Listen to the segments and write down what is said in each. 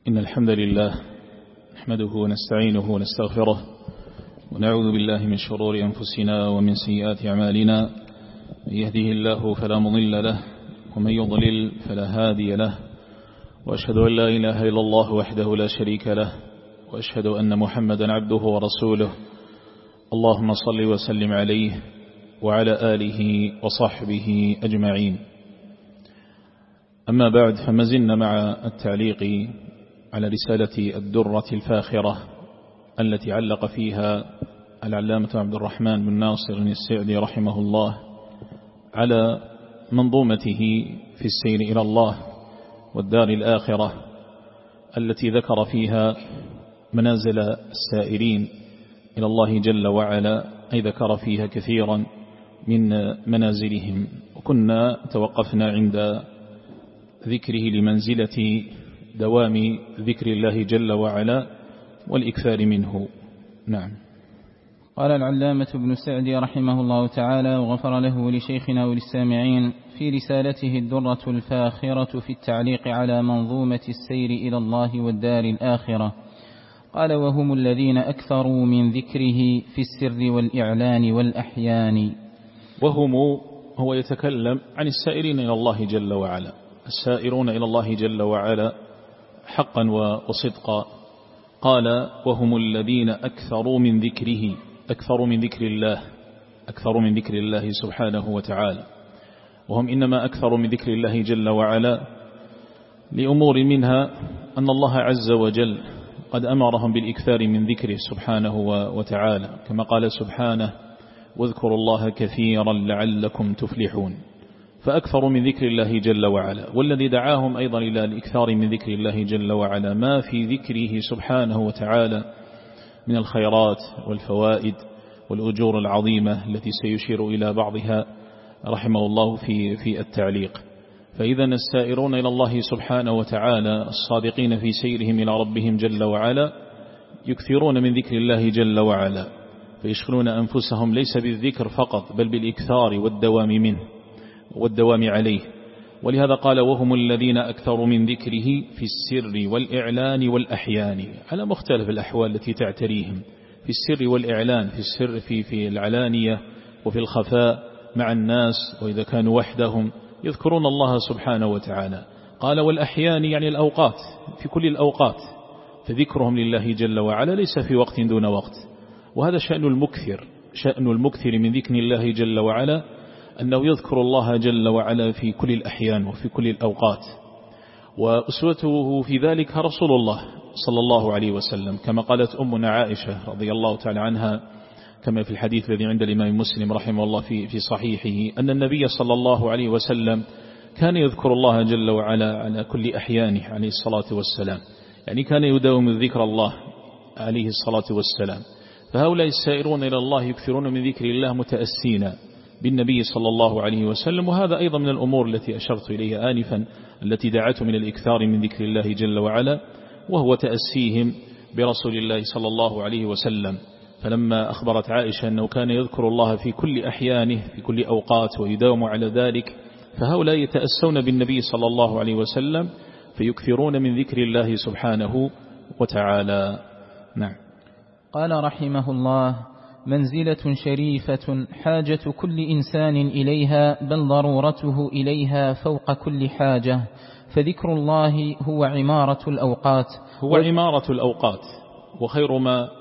إن الحمد لله نحمده ونستعينه ونستغفره ونعوذ بالله من شرور أنفسنا ومن سيئات أعمالنا. من يهده الله فلا مضل له ومن يضلل فلا هادي له، وأشهد أن لا إله إلا الله وحده لا شريك له، وأشهد أن محمدا عبده ورسوله. اللهم صل وسلم عليه وعلى آله وصحبه أجمعين. أما بعد، فما زلنا مع التعليق على رسالة الدرة الفاخرة التي علق فيها العلامة عبد الرحمن بن ناصر السعدي رحمه الله على منظومته في السير إلى الله والدار الآخرة، التي ذكر فيها منازل السائرين إلى الله جل وعلا، أي ذكر فيها كثيرا من منازلهم. وكنا توقفنا عند ذكره لمنزلة دوام ذكر الله جل وعلا والإكثار منه. نعم. قال العلامة ابن سعدي رحمه الله تعالى وغفر له ولشيخنا وللسامعين في رسالته الدرة الفاخرة في التعليق على منظومة السير إلى الله والدار الآخرة، قال: وهم الذين أكثروا من ذكره في السر والإعلان والأحيان. وهم، هو يتكلم عن السائرين إلى الله جل وعلا، السائرون إلى الله جل وعلا حقا وصدقا. قال: وهم الذين أكثروا من ذكره، أكثروا من ذكر الله، أكثروا من ذكر الله سبحانه وتعالى. وهم إنما أكثروا من ذكر الله جل وعلا لأمور منها أن الله عز وجل قد أمرهم بالإكثار من ذكره سبحانه وتعالى، كما قال سبحانه: واذكروا الله كثيرا لعلكم تفلحون. فأكثروا من ذكر الله جل وعلا، والذي دعاهم أيضا إلى الإكثار من ذكر الله جل وعلا ما في ذكره سبحانه وتعالى من الخيرات والفوائد والأجور العظيمة التي سيشير إلى بعضها رحمه الله في التعليق. فإذا السائرون إلى الله سبحانه وتعالى الصادقين في سيرهم إلى ربهم جل وعلا يكثرون من ذكر الله جل وعلا، فيشغلون أنفسهم ليس بالذكر فقط بل بالإكثار والدوام منه والدوام عليه. ولهذا قال: وهم الذين أكثروا من ذكره في السر والإعلان والأحيان، على مختلف الأحوال التي تعتريهم، في السر والإعلان، في السر في العلانية وفي الخفاء مع الناس، وإذا كانوا وحدهم يذكرون الله سبحانه وتعالى. قال: والأحيان يعني الأوقات، في كل الأوقات، فذكرهم لله جل وعلا ليس في وقت دون وقت. وهذا شأن المكثر، شأن المكثر من ذكر الله جل وعلا أنه يذكر الله جل وعلا في كل الأحيان وفي كل الأوقات. وأسوته في ذلك رسول الله صلى الله عليه وسلم، كما قالت أمنا عائشة رضي الله تعالى عنها كما في الحديث الذي عند الإمام مسلم رحمه الله في صحيحه، أن النبي صلى الله عليه وسلم كان يذكر الله جل وعلا على كل أحيانه عليه الصلاة والسلام، يعني كان يداوم ذكر الله عليه الصلاة والسلام. فهؤلاء السائرون إلى الله يكثرون من ذكر الله متأسين بالنبي صلى الله عليه وسلم. وهذا أيضا من الأمور التي أشرت إليها آنفا التي دعته من الإكثار من ذكر الله جل وعلا، وهو تأسيهم برسول الله صلى الله عليه وسلم. فلما أخبرت عائشة أنه كان يذكر الله في كل أحيانه في كل أوقات ويداوم على ذلك، فهؤلاء يتأسون بالنبي صلى الله عليه وسلم فيكثرون من ذكر الله سبحانه وتعالى. نعم. قال رحمه الله: منزلة شريفة حاجة كل إنسان إليها، بل ضرورته إليها فوق كل حاجة. فذكر الله هو عمارة الأوقات، هو عمارة الأوقات، وخير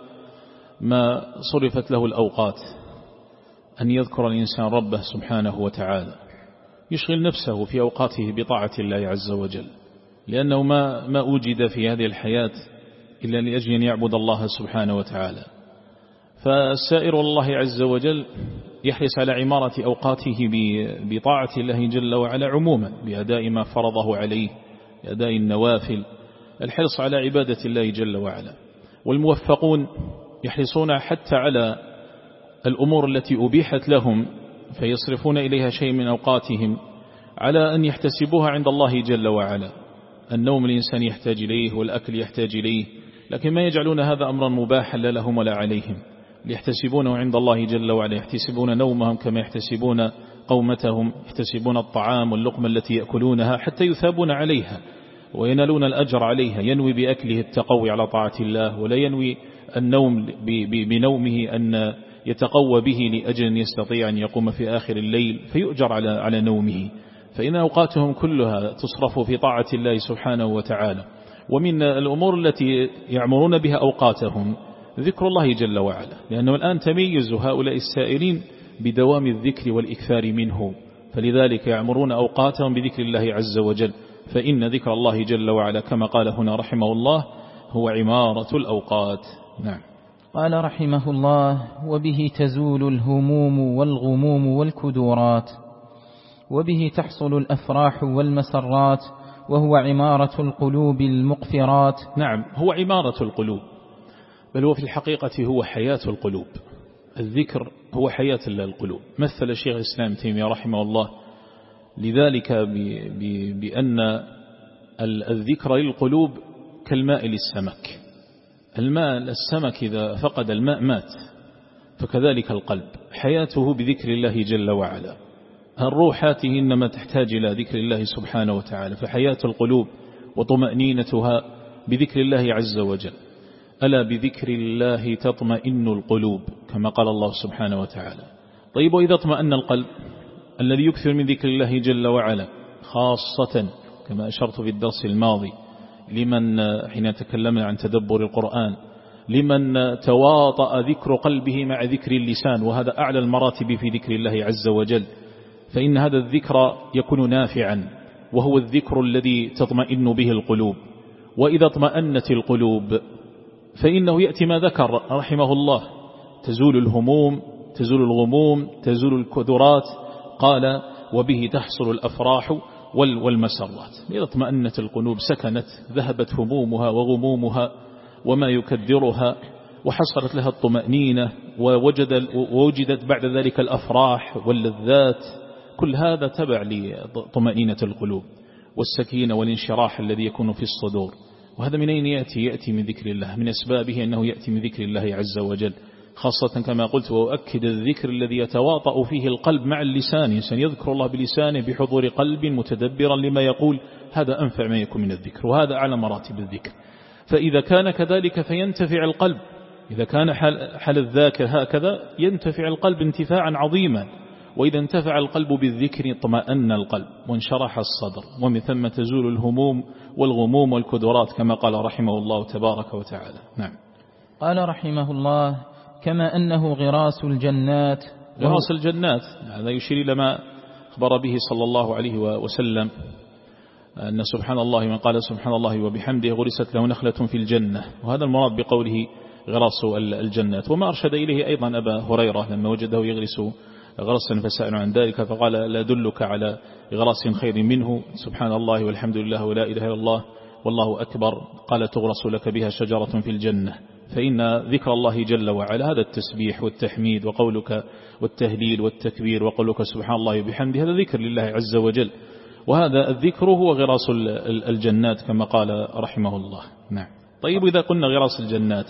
ما صرفت له الأوقات أن يذكر الإنسان ربه سبحانه وتعالى، يشغل نفسه في أوقاته بطاعة الله عز وجل، لأنه ما أوجد في هذه الحياة إلا لأجل أن يعبد الله سبحانه وتعالى. فالسائر الله عز وجل يحرص على عمارة أوقاته بطاعة الله جل وعلا عموما، بأداء ما فرضه عليه، بأداء النوافل، الحرص على عبادة الله جل وعلا. والموفقون يحرصون حتى على الأمور التي أبيحت لهم فيصرفون إليها شيء من أوقاتهم على أن يحتسبوها عند الله جل وعلا. النوم الإنسان يحتاج إليه والأكل يحتاج إليه، لكن ما يجعلون هذا أمرا مباحا لا لهم ولا عليهم، ليحتسبونه عند الله جل وعلا، يحتسبون نومهم كما يحتسبون قومتهم، يحتسبون الطعام واللقمة التي يأكلونها حتى يثابون عليها. وينالون الأجر عليها، ينوي بأكله التقوي على طاعة الله، ولا ينوي النوم بنومه أن يتقوى به لأجل أن يستطيع أن يقوم في آخر الليل فيؤجر على نومه. فإن أوقاتهم كلها تصرف في طاعة الله سبحانه وتعالى. ومن الأمور التي يعمرون بها أوقاتهم ذكر الله جل وعلا، لأنه الآن تميز هؤلاء السائرين بدوام الذكر والإكثار منه، فلذلك يعمرون أوقاتهم بذكر الله عز وجل. فإن ذكر الله جل وعلا كما قال هنا رحمه الله هو عمارة الأوقات. نعم. قال رحمه الله: وبه تزول الهموم والغموم والكدورات، وبه تحصل الأفراح والمسرات، وهو عمارة القلوب المقفرات. نعم، هو عمارة القلوب، بل هو في الحقيقة هو حياة القلوب. الذكر هو حياة القلوب. مثل الشيخ الإسلام تيمية رحمه الله لذلك بأن الذكر للقلوب كالماء للسمك. الماء السمك إذا فقد الماء مات، فكذلك القلب حياته بذكر الله جل وعلا. الروح هاته إنما تحتاج إلى ذكر الله سبحانه وتعالى، فحياة القلوب وطمأنينتها بذكر الله عز وجل. ألا بذكر الله تطمئن القلوب كما قال الله سبحانه وتعالى. طيب، وإذا اطمأن القلب الذي يكثر من ذكر الله جل وعلا، خاصة كما أشرت في الدرس الماضي لمن حين تكلمنا عن تدبر القرآن، لمن تواطأ ذكر قلبه مع ذكر اللسان، وهذا أعلى المراتب في ذكر الله عز وجل، فإن هذا الذكر يكون نافعا، وهو الذكر الذي تطمئن به القلوب. وإذا اطمأنت القلوب فإنه يأتي ما ذكر رحمه الله: تزول الهموم، تزول الغموم، تزول الكدرات. قال: وبه تحصل الأفراح والمسرات. إذا اطمأنت القلوب سكنت، ذهبت همومها وغمومها وما يكدرها، وحصلت لها الطمأنينة، ووجدت بعد ذلك الأفراح واللذات. كل هذا تبع لطمأنينة القلوب والسكينة والانشراح الذي يكون في الصدور. وهذا من أين يأتي من ذكر الله، من أسبابه أنه يأتي من ذكر الله عز وجل، خاصة كما قلت وأؤكد الذكر الذي يتواطأ فيه القلب مع اللسان. إنسان يذكر الله بلسانه بحضور قلب متدبرا لما يقول، هذا أنفع ما يكون من الذكر، وهذا أعلى مراتب الذكر. فإذا كان كذلك فينتفع القلب. إذا كان حال الذاكر هكذا ينتفع القلب انتفاعا عظيما. وإذا انتفع القلب بالذكر اطمأن القلب وانشرح الصدر، ومن ثم تزول الهموم والغموم والكدرات كما قال رحمه الله تبارك وتعالى. نعم. قال رحمه الله: كما أنه غراس الجنات. غراس الجنات هذا يشير إلى ما أخبر به صلى الله عليه وسلم أن سبحان الله، من قال سبحان الله وبحمده غرست له نخلة في الجنة، وهذا المراد بقوله غراس الجنات. وما أرشد إليه أيضا أبا هريرة لما وجده يغرس غرسا فسأل عن ذلك فقال: لا أدلك على غراس خير منه، سبحان الله والحمد لله ولا إله إلا الله والله أكبر. قال: تغرس لك بها شجرة في الجنة. فإن ذكر الله جل وعلا هذا التسبيح والتحميد وقولك والتهليل والتكبير وقولك سبحان الله وبحمده، هذا ذكر لله عز وجل، وهذا الذكر هو غراس الجنات كما قال رحمه الله. نعم. طيب، إذا قلنا غراس الجنات،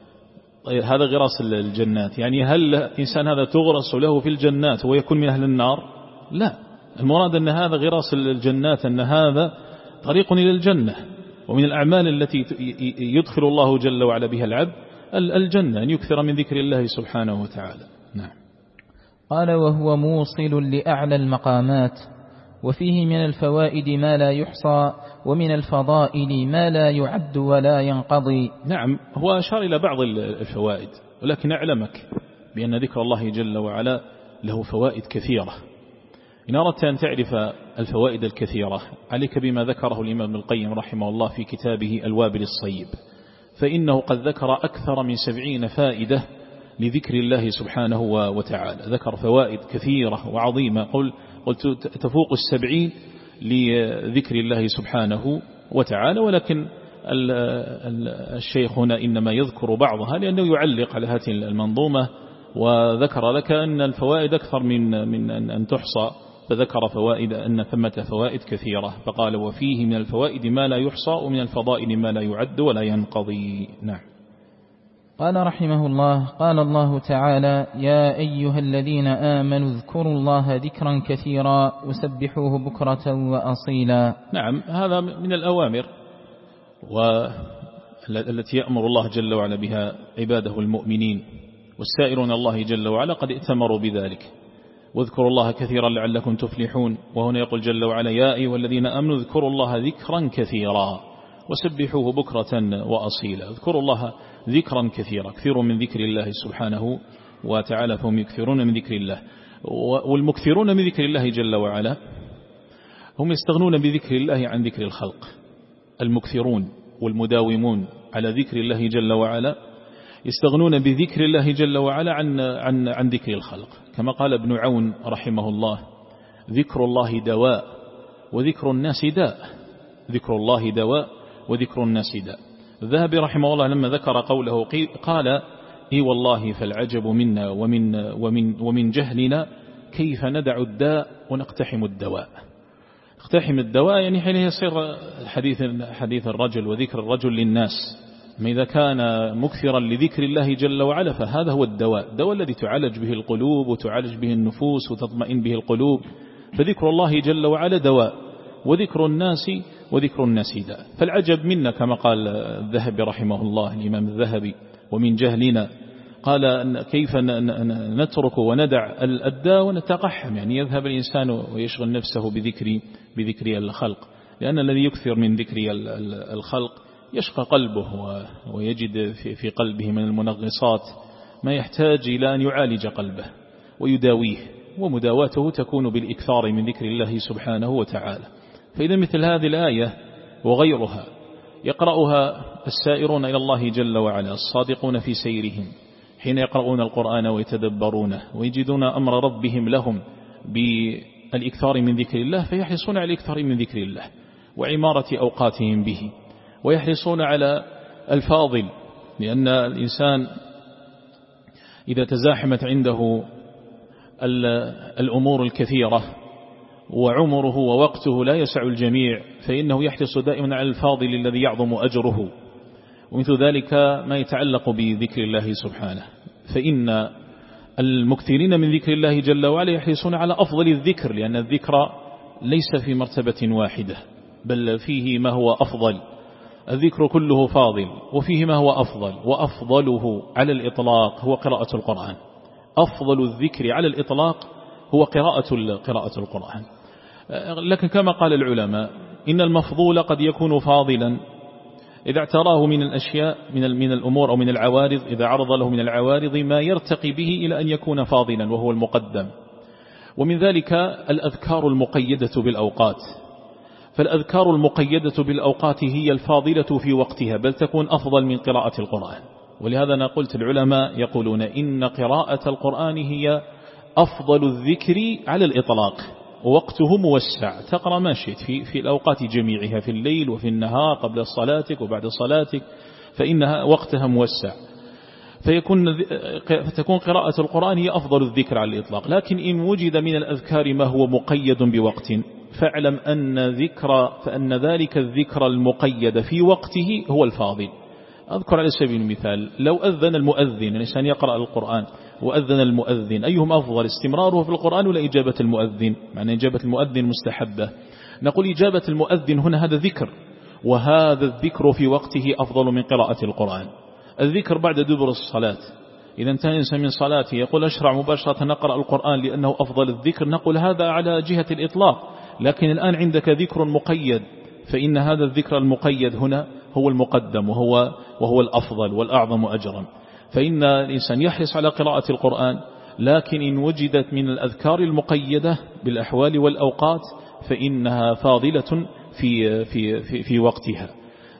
طيب هذا غراس الجنات يعني هل الإنسان هذا تغرس له في الجنات ويكون من أهل النار؟ لا، المراد أن هذا غراس الجنات أن هذا طريق إلى الجنة، ومن الأعمال التي يدخل الله جل وعلا بها العبد الجنة، أن يكثر من ذكر الله سبحانه وتعالى. نعم. قال: وهو موصل لأعلى المقامات، وفيه من الفوائد ما لا يحصى، ومن الفضائل ما لا يعد ولا ينقضي. نعم، هو أشار إلى بعض الفوائد، ولكن أعلمك بأن ذكر الله جل وعلا له فوائد كثيرة. إن أردت أن تعرف الفوائد الكثيرة عليك بما ذكره الإمام ابن القيم رحمه الله في كتابه الوابل الصيب، فإنه قد ذكر أكثر من 70 فائدة لذكر الله سبحانه وتعالى. ذكر فوائد كثيرة وعظيمة، قلت تفوق 70 لذكر الله سبحانه وتعالى، ولكن الشيخ هنا إنما يذكر بعضها لأنه يعلق على هذه المنظومة، وذكر لك أن الفوائد أكثر من أن تحصى، فذكر فوائد أن ثمة فوائد كثيرة، فقال: وفيه من الفوائد ما لا يحصى، ومن الفضائل ما لا يعد ولا ينقضي. نعم. قال رحمه الله: قال الله تعالى: يا أيها الذين آمنوا اذكروا الله ذكرا كثيرا وسبحوه بكرة وأصيلا. نعم، هذا من الأوامر والتي يأمر الله جل وعلا بها عباده المؤمنين، والسائرون الله جل وعلا قد ائتمروا بذلك. واذكروا الله كثيرا لعلكم تفلحون. وهنا يقول جل وعلا: يا أيها الذين آمنوا اذكروا الله ذكرا كثيرا وسبحوه بكرة وأصيلا. اذكروا الله ذكرا كثيرا، كثير من ذكر الله سبحانه وتعالى، فهم يكثرون من ذكر الله. والمكثرون من ذكر الله جل وعلا هم يستغنون بذكر الله عن ذكر الخلق. المكثرون والمداومون على ذكر الله جل وعلا يستغنون بذكر الله جل وعلا عن ذكر الخلق، كما قال ابن عون رحمه الله: ذكر الله دواء وذكر الناس داء. ذكر الله دواء وذكر الناس داء. الذهبي رحمه الله لما ذكر قوله قال: اي والله فالعجب منا ومن جهلنا كيف ندع الداء ونقتحم الدواء. اقتحم الدواء يعني حين يصير حديث الرجل وذكر الرجل للناس، ما إذا كان مكثرا لذكر الله جل وعلا فهذا هو الدواء الذي تعالج به القلوب وتعالج به النفوس وتطمئن به القلوب. فذكر الله جل وعلا دواء، وذكر الناس داء. فالعجب منا كما قال الذهبي رحمه الله، الإمام الذهبي: ومن جهلنا، قال كيف نترك وندع الداء ونتقحم، يعني يذهب الإنسان ويشغل نفسه بذكر الخلق، لأن الذي يكثر من ذكر الخلق يشقى قلبه ويجد في قلبه من المنغصات ما يحتاج إلى أن يعالج قلبه ويداويه، ومداواته تكون بالإكثار من ذكر الله سبحانه وتعالى. فإذا مثل هذه الآية وغيرها يقرأها السائرون إلى الله جل وعلا الصادقون في سيرهم حين يقرؤون القرآن ويتدبرونه ويجدون أمر ربهم لهم بالإكثار من ذكر الله، فيحرصون على الإكثار من ذكر الله وعمارة أوقاتهم به، ويحرصون على الفاضل، لأن الإنسان إذا تزاحمت عنده الأمور الكثيرة وعمره ووقته لا يسع الجميع، فإنه يحرص دائما على الفاضل الذي يعظم أجره. ومثل ذلك ما يتعلق بذكر الله سبحانه، فإن المكثرين من ذكر الله جل وعلا يحرصون على أفضل الذكر، لأن الذكر ليس في مرتبة واحدة بل فيه ما هو أفضل. الذكر كله فاضل وفيه ما هو أفضل، وأفضله على الإطلاق هو قراءة القرآن. أفضل الذكر على الإطلاق هو قراءة القرآن. لكن كما قال العلماء إن المفضول قد يكون فاضلا إذا اعتراه من الأشياء من الأمور أو من العوارض، إذا عرض له من العوارض ما يرتقي به إلى أن يكون فاضلا وهو المقدم. ومن ذلك الأذكار المقيدة بالأوقات، فالأذكار المقيدة بالأوقات هي الفاضلة في وقتها، بل تكون أفضل من قراءة القرآن. ولهذا أنا قلت العلماء يقولون إن قراءة القرآن هي أفضل الذكر على الإطلاق، ووقته موسع، تقرأ ما شئت في الأوقات جميعها، في الليل وفي النهار، قبل صلاتك وبعد صلاتك، فإنها وقتها موسع، فتكون قراءة القرآن هي أفضل الذكر على الإطلاق. لكن إن وجد من الأذكار ما هو مقيد بوقت فاعلم فأن ذلك الذكر المقيد في وقته هو الفاضل. أذكر على سبيل المثال لو أذن المؤذن، الإنسان يقرأ القرآن وأذن المؤذن، أيهم أفضل، استمراره في القرآن ولا إجابة المؤذن؟ معنى إجابة المؤذن مستحبة، نقول إجابة المؤذن هنا هذا ذكر، وهذا الذكر في وقته أفضل من قراءة القرآن. الذكر بعد دبر الصلاة، إذا انتهى الإنسان من صلاته يقول أشرع مباشرة نقرأ القرآن لأنه أفضل الذكر، نقول هذا على جهة الإطلاق. لكن الآن عندك ذكر مقيد، فإن هذا الذكر المقيد هنا هو المقدم وهو الأفضل والأعظم أجرا. فإن الإنسان يحرص على قراءة القرآن، لكن إن وجدت من الأذكار المقيدة بالأحوال والأوقات فإنها فاضلة في وقتها،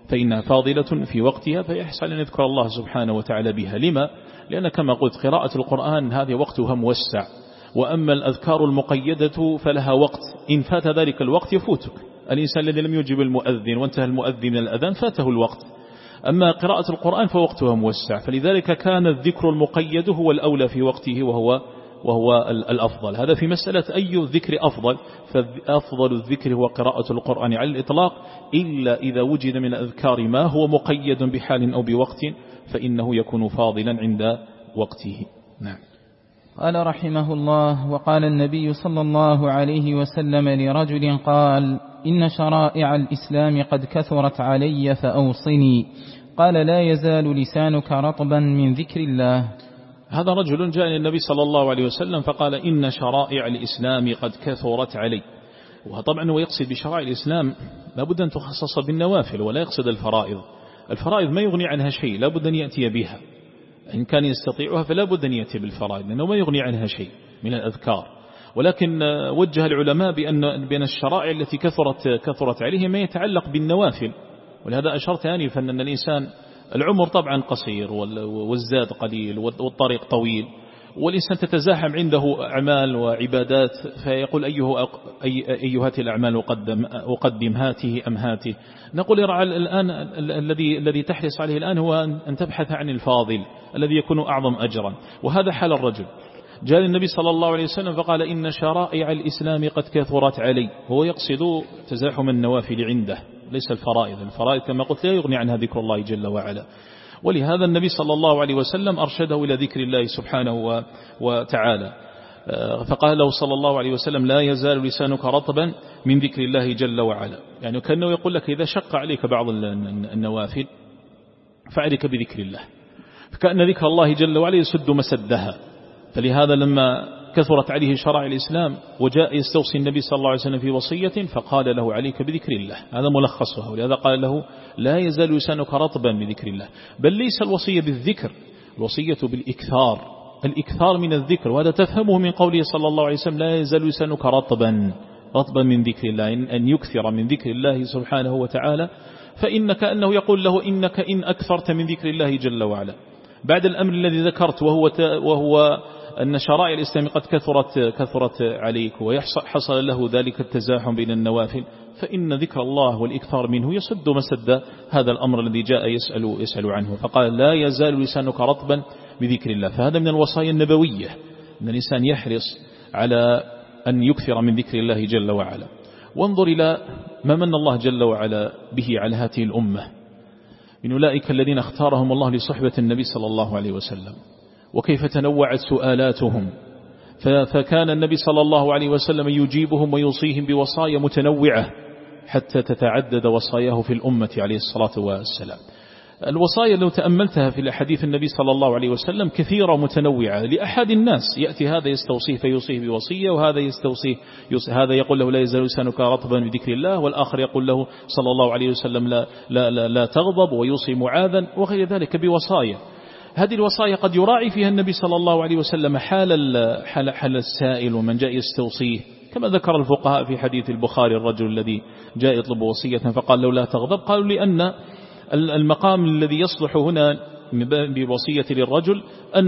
فيحرص على أن يذكر الله سبحانه وتعالى بها. لما؟ لأن كما قلت قراءة القرآن هذه وقتها موسع، وأما الأذكار المقيدة فلها وقت، إن فات ذلك الوقت يفوتك. الإنسان الذي لم يجب المؤذن وانتهى المؤذن من الأذان فاته الوقت. أما قراءة القرآن فوقتها موسع، فلذلك كان الذكر المقيد هو الأولى في وقته وهو الأفضل. هذا في مسألة أي الذكر أفضل، فأفضل الذكر هو قراءة القرآن على الإطلاق، إلا إذا وجد من الأذكار ما هو مقيد بحال أو بوقت فإنه يكون فاضلا عند وقته. نعم. قال رحمه الله: وقال النبي صلى الله عليه وسلم لرجل قال: إن شرائع الإسلام قد كثرت علي فأوصني. قال: لا يزال لسانك رطبا من ذكر الله. هذا رجل جاء النبي صلى الله عليه وسلم فقال: إن شرائع الإسلام قد كثرت علي. وطبعا هو يقصد بشرائع الإسلام لابد أن تخصص بالنوافل ولا يقصد الفرائض. الفرائض ما يغني عنها شيء، لابد أن يأتي بها، إن كان يستطيعها فلا بد أن يأتي بالفرائض لأنه ما يغني عنها شيء من الأذكار. ولكن وجه العلماء بأن الشرائع التي كثرت عليه ما يتعلق بالنوافل. ولهذا أشرت آنفا أن الإنسان العمر طبعا قصير والزاد قليل والطريق طويل، والإنسان تتزاحم عنده أعمال وعبادات، فيقول أيهات الأعمال أقدم هاته أم هاته. نقول الآن الذي تحرص عليه الآن هو أن تبحث عن الفاضل الذي يكون أعظم أجرا، وهذا حال الرجل. جاء النبي صلى الله عليه وسلم فقال: إن شرائع الإسلام قد كثرت علي. هو يقصد تزاحم النوافل عنده ليس الفرائض. الفرائض كما قلت لا يغني عنها ذكر الله جل وعلا. ولهذا النبي صلى الله عليه وسلم أرشده إلى ذكر الله سبحانه وتعالى، فقال له صلى الله عليه وسلم: لا يزال لسانك رطبا من ذكر الله جل وعلا. يعني كأنه يقول لك إذا شق عليك بعض النوافل فعليك بذكر الله، فكأن ذكر الله جل وعلا يسد مسدها. فلهذا لما كثرت عليه شرائع الإسلام وجاء يستوصي النبي صلى الله عليه وسلم في وصية فقال له: عليك بذكر الله. هذا ملخصها. ولهذا قال له: لا يزال لسانك رطبا بذكر الله. بل ليس الوصية بالذكر، الوصية بالإكثار، الإكثار من الذكر. وهذا تفهمه من قوله صلى الله عليه وسلم: لا يزال لسانك رطبا من ذكر الله، أن يكثر من ذكر الله سبحانه وتعالى. فإنك أنه يقول له: إنك إن أكثرت من ذكر الله جل وعلا بعد الأمر الذي ذكرت وهو أن شرائع الإسلام قد كثرت عليك وحصل له ذلك التزاحم بين النوافل، فإن ذكر الله والإكثار منه يسد مسد هذا الأمر الذي جاء يسأل عنه. فقال: لا يزال لسانك رطبا بذكر الله. فهذا من الوصايا النبوية أن الإنسان يحرص على أن يكثر من ذكر الله جل وعلا. وانظر إلى ما من الله جل وعلا به على هذه الأمة من أولئك الذين اختارهم الله لصحبة النبي صلى الله عليه وسلم، وكيف تنوعت سؤالاتهم. فكان النبي صلى الله عليه وسلم يجيبهم ويوصيهم بوصايا متنوعة حتى تتعدد وصاياه في الأمة عليه الصلاة والسلام. الوصايا لو تأملتها في الحديث النبي صلى الله عليه وسلم كثيرة متنوعة لأحد الناس. يأتي هذا يستوصيه فيوصيه بوصية، وهذا يستوصيه هذا يقول له: لا يزال لسانك رطبا بذكر الله، والآخر يقول له صلى الله عليه وسلم: لا تغضب، ويوصي معاذا وغير ذلك بوصايا. هذه الوصايا قد يراعي فيها النبي صلى الله عليه وسلم حال السائل ومن جاء يستوصيه، كما ذكر الفقهاء في حديث البخاري الرجل الذي جاء يطلب وصية فقال له: لا تغضب. قالوا: لأن المقام الذي يصلح هنا بوصية للرجل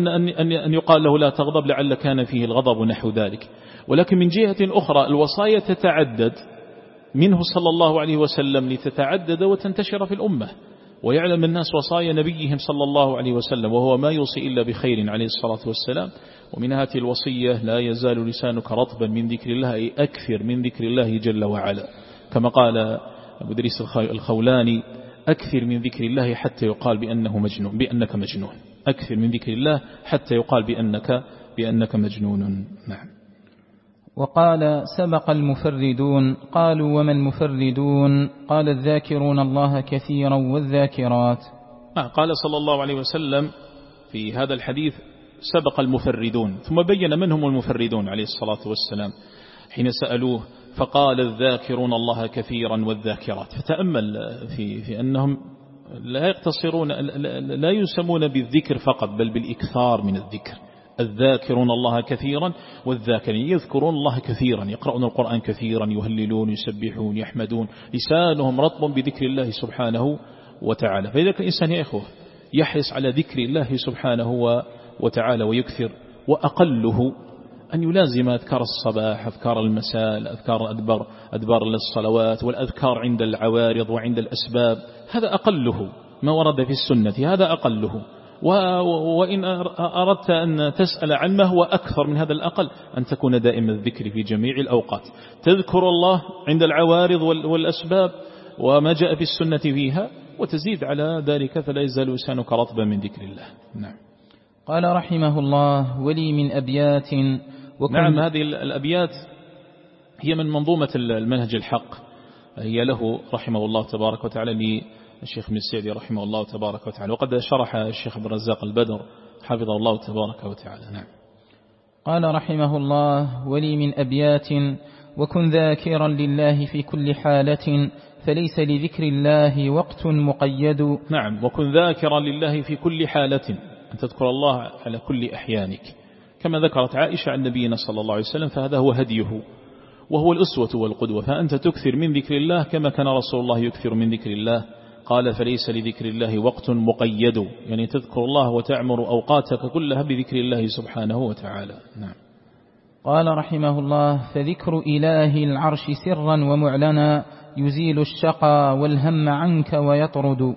أن يقال له: لا تغضب، لعل كان فيه الغضب ونحو ذلك. ولكن من جهة أخرى الوصايا تتعدد منه صلى الله عليه وسلم لتتعدد وتنتشر في الأمة، ويعلم الناس وصايا نبيهم صلى الله عليه وسلم، وهو ما يوصي إلا بخير عليه الصلاة والسلام. ومن هذه الوصية: لا يزال لسانك رطبا من ذكر الله، أي أكثر من ذكر الله جل وعلا، كما قال أبو إدريس الخولاني: أكثر من ذكر الله حتى يقال بأنك مجنون. أكثر من ذكر الله حتى يقال بأنك مجنون. نعم. وقال: سبق المفردون. قالوا: وما المفردون؟ قال: الذاكرون الله كثيرا والذاكرات. قال صلى الله عليه وسلم في هذا الحديث: سبق المفردون، ثم بين من هم المفردون عليه الصلاة والسلام حين سألوه، فقال: الذاكرون الله كثيرا والذاكرات. فتأمل في أنهم لا يقتصرون، لا يسمون بالذكر فقط بل بالإكثار من الذكر. الذاكرون الله كثيرا والذاكرين، يذكرون الله كثيرا، يقرؤون القرآن كثيرا، يهللون، يسبحون، يحمدون، لسانهم رطب بذكر الله سبحانه وتعالى. فإذا كان الإنسان يا إخوة يحرص على ذكر الله سبحانه وتعالى ويكثر، وأقله أن يلازم أذكار الصباح، أذكار المساء، أذكار أدبار الصلوات، والأذكار عند العوارض وعند الأسباب. هذا أقله ما ورد في السنة، هذا أقله. وإن أردت أن تسأل عن ما هو أكثر من هذا الأقل، أن تكون دائم الذكر في جميع الأوقات، تذكر الله عند العوارض والأسباب وما جاء في السنة فيها، وتزيد على ذلك فلا يزال لسانك رطبا من ذكر الله. نعم. قال رحمه الله: ولي من أبيات. نعم، هذه الأبيات هي من منظومة المنهج الحق، هي له رحمه الله تبارك وتعالى للشيخ ابن السعدي رحمه الله تبارك وتعالى، وقد شرح الشيخ عبد الرزاق البدر حفظه الله تبارك وتعالى. نعم. قال رحمه الله: ولي من أبيات: وكن ذاكرا لله في كل حالة، فليس لذكر الله وقت مقيد. نعم، وكن ذاكرا لله في كل حالة، أن تذكر الله على كل أحيانك، كما ذكرت عائشة عن نبينا صلى الله عليه وسلم، فهذا هو هديه وهو الأسوة والقدوة، فأنت تكثر من ذكر الله كما كان رسول الله يكثر من ذكر الله. قال: فليس لذكر الله وقت مقيد، يعني تذكر الله وتعمر أوقاتك كلها بذكر الله سبحانه وتعالى. نعم. قال رحمه الله: فذكر إله العرش سرا ومعلنا يزيل الشقى والهم عنك ويطرد.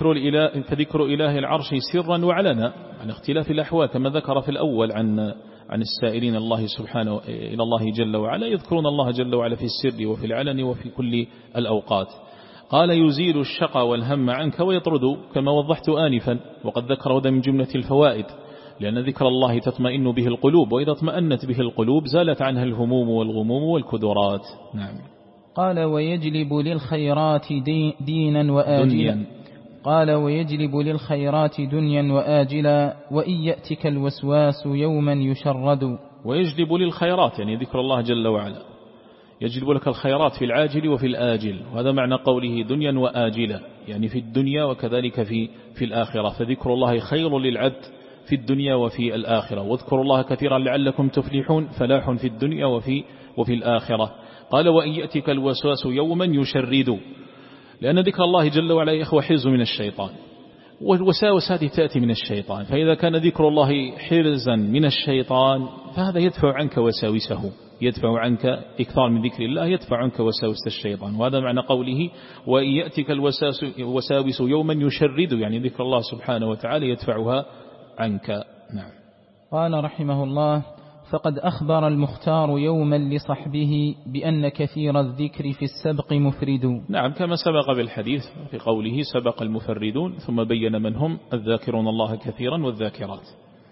فذكر إله العرش سرا وعلنا، عن اختلاف الأحوال، كما ذكر في الأول عن السائلين الله سبحانه إلى الله جل وعلا، يذكرون الله جل وعلا في السر وفي العلن وفي كل الأوقات. قال: يزيل الشقى والهم عنك ويطرد، كما وضحت آنفا، وقد ذكر هذا من جملة الفوائد، لأن ذكر الله تطمئن به القلوب، وإذا اطمأنت به القلوب زالت عنها الهموم والغموم والكدرات. نعم. قال: ويجلب للخيرات دينا وآجلا. قال: ويجلب للخيرات دنيا وآجلا، وإن يأتك الوسواس يوما يشرد. ويجلب للخيرات، يعني ذكر الله جل وعلا يجلب لك الخيرات في العاجل وفي الآجل، وهذا معنى قوله دنيا وآجلا، يعني في الدنيا وكذلك في الآخرة، فذكر الله خير للعبد في الدنيا وفي الآخرة، واذكروا الله كثيرا لعلكم تفلحون، فلاح في الدنيا وفي الآخرة. قال: وإن يأتك الوسواس يوما يشرد، لأن ذكر الله جل وعلا يا إخوة حرز من الشيطان، والوساوس هذه تأتي من الشيطان، فإذا كان ذكر الله حرزا من الشيطان فهذا يدفع عنك وساوسه، يدفع عنك إكثار من ذكر الله، يدفع عنك وساوس الشيطان، وهذا معنى قوله: وإن يأتك الوساوس يوما يشرد، يعني ذكر الله سبحانه وتعالى يدفعها عنك. نعم. قال رحمه الله: فقد أخبر المختار يوما لصحبه بأن كثير الذكر في السبق مفرد. نعم، كما سبق بالحديث في قوله: سبق المفردون، ثم بين من هم الذاكرون الله كثيرا والذاكرات.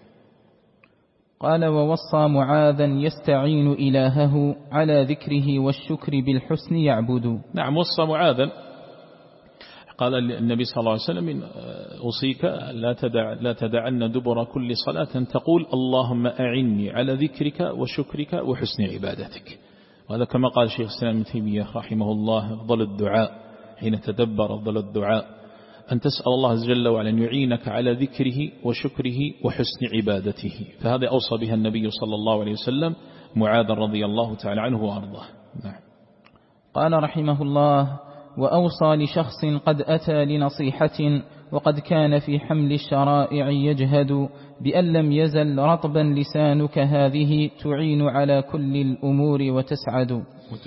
قال: ووصى معاذا يستعين إلهه على ذكره والشكر بالحسن يعبد. نعم، وصى معاذا، قال النبي صلى الله عليه وسلم: أوصيك لا تدعن دبر كل صلاة تقول اللهم أعني على ذكرك وشكرك وحسن عبادتك. وهذا كما قال شيخ الإسلام ابن تيمية رحمه الله: أفضل الدعاء حين تدبر أفضل الدعاء أن تسأل الله جل وعلا أن يعينك على ذكره وشكره وحسن عبادته، فهذا أوصى بها النبي صلى الله عليه وسلم معاذ رضي الله تعالى عنه وأرضاه. نعم. قال رحمه الله: وأوصى لشخص قد أتى لنصيحة وقد كان في حمل الشرائع يجهد بأن لم يزل رطبا لسانك هذه تعين على كل الأمور وتسعد.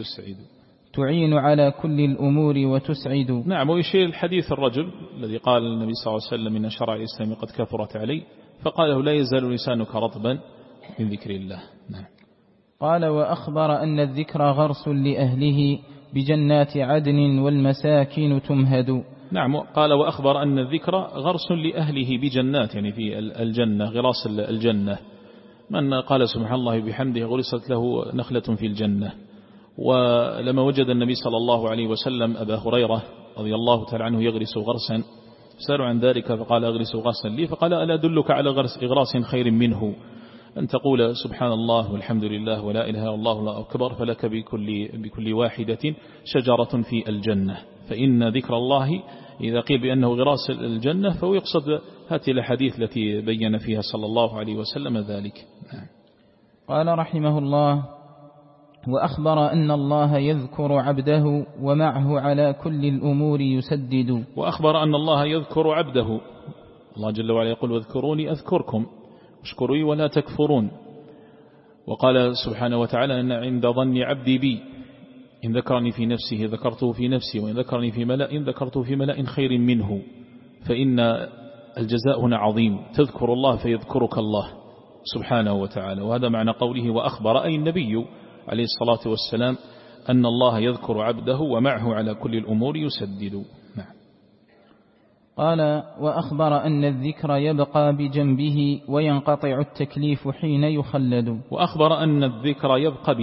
تعين على كل الأمور وتسعد. نعم. ويشير الحديث الرجل الذي قال النبي صلى الله عليه وسلم: إن شرائع الإسلام قد كثرت علي، فقال له: لا يزال لسانك رطبا من ذكر الله. نعم. قال: وأخبر أن الذكر غرس لأهله بجنات عدن والمساكين تمهد. نعم. قال: وأخبر أن الذكر غرس لأهله بجنات، يعني في الجنة، غراس الجنة. من قال سبحان الله بحمده غرست له نخلة في الجنة. ولما وجد النبي صلى الله عليه وسلم أبا هريرة رضي الله تعالى عنه يغرس غرسا، سألوا عن ذلك فقال: أغرس غرسا لي، فقال: ألا أدلك على إغراس خير منه، أن تقول سبحان الله والحمد لله ولا إله إلا الله لا أكبر، فلك بكل واحدة شجرة في الجنة. فإن ذكر الله إذا قيل بأنه غراس الجنة فهو يقصد هذه الحديث التي بين فيها صلى الله عليه وسلم ذلك. قال رحمه الله: وأخبر أن الله يذكر عبده ومعه على كل الأمور يسدد. وأخبر أن الله يذكر عبده، الله جل وعلا يقول: واذكروني أذكركم اشكروا ولا تكفرون. وقال سبحانه وتعالى: أن عند ظن عبدي بي إن ذكرني في نفسه ذكرته في نفسي، وإن ذكرني في ملأ ذكرته في ملأ خير منه. فإن الجزاء هنا عظيم، تذكر الله فيذكرك الله سبحانه وتعالى. وهذا معنى قوله: وأخبر، أي النبي عليه الصلاة والسلام، أن الله يذكر عبده ومعه على كل الأمور يسدد. نعم. قال: وأخبر أن الذكر يبقى بجنبه وينقطع التكليف حين يخلد. وأخبر أن الذكر يبقى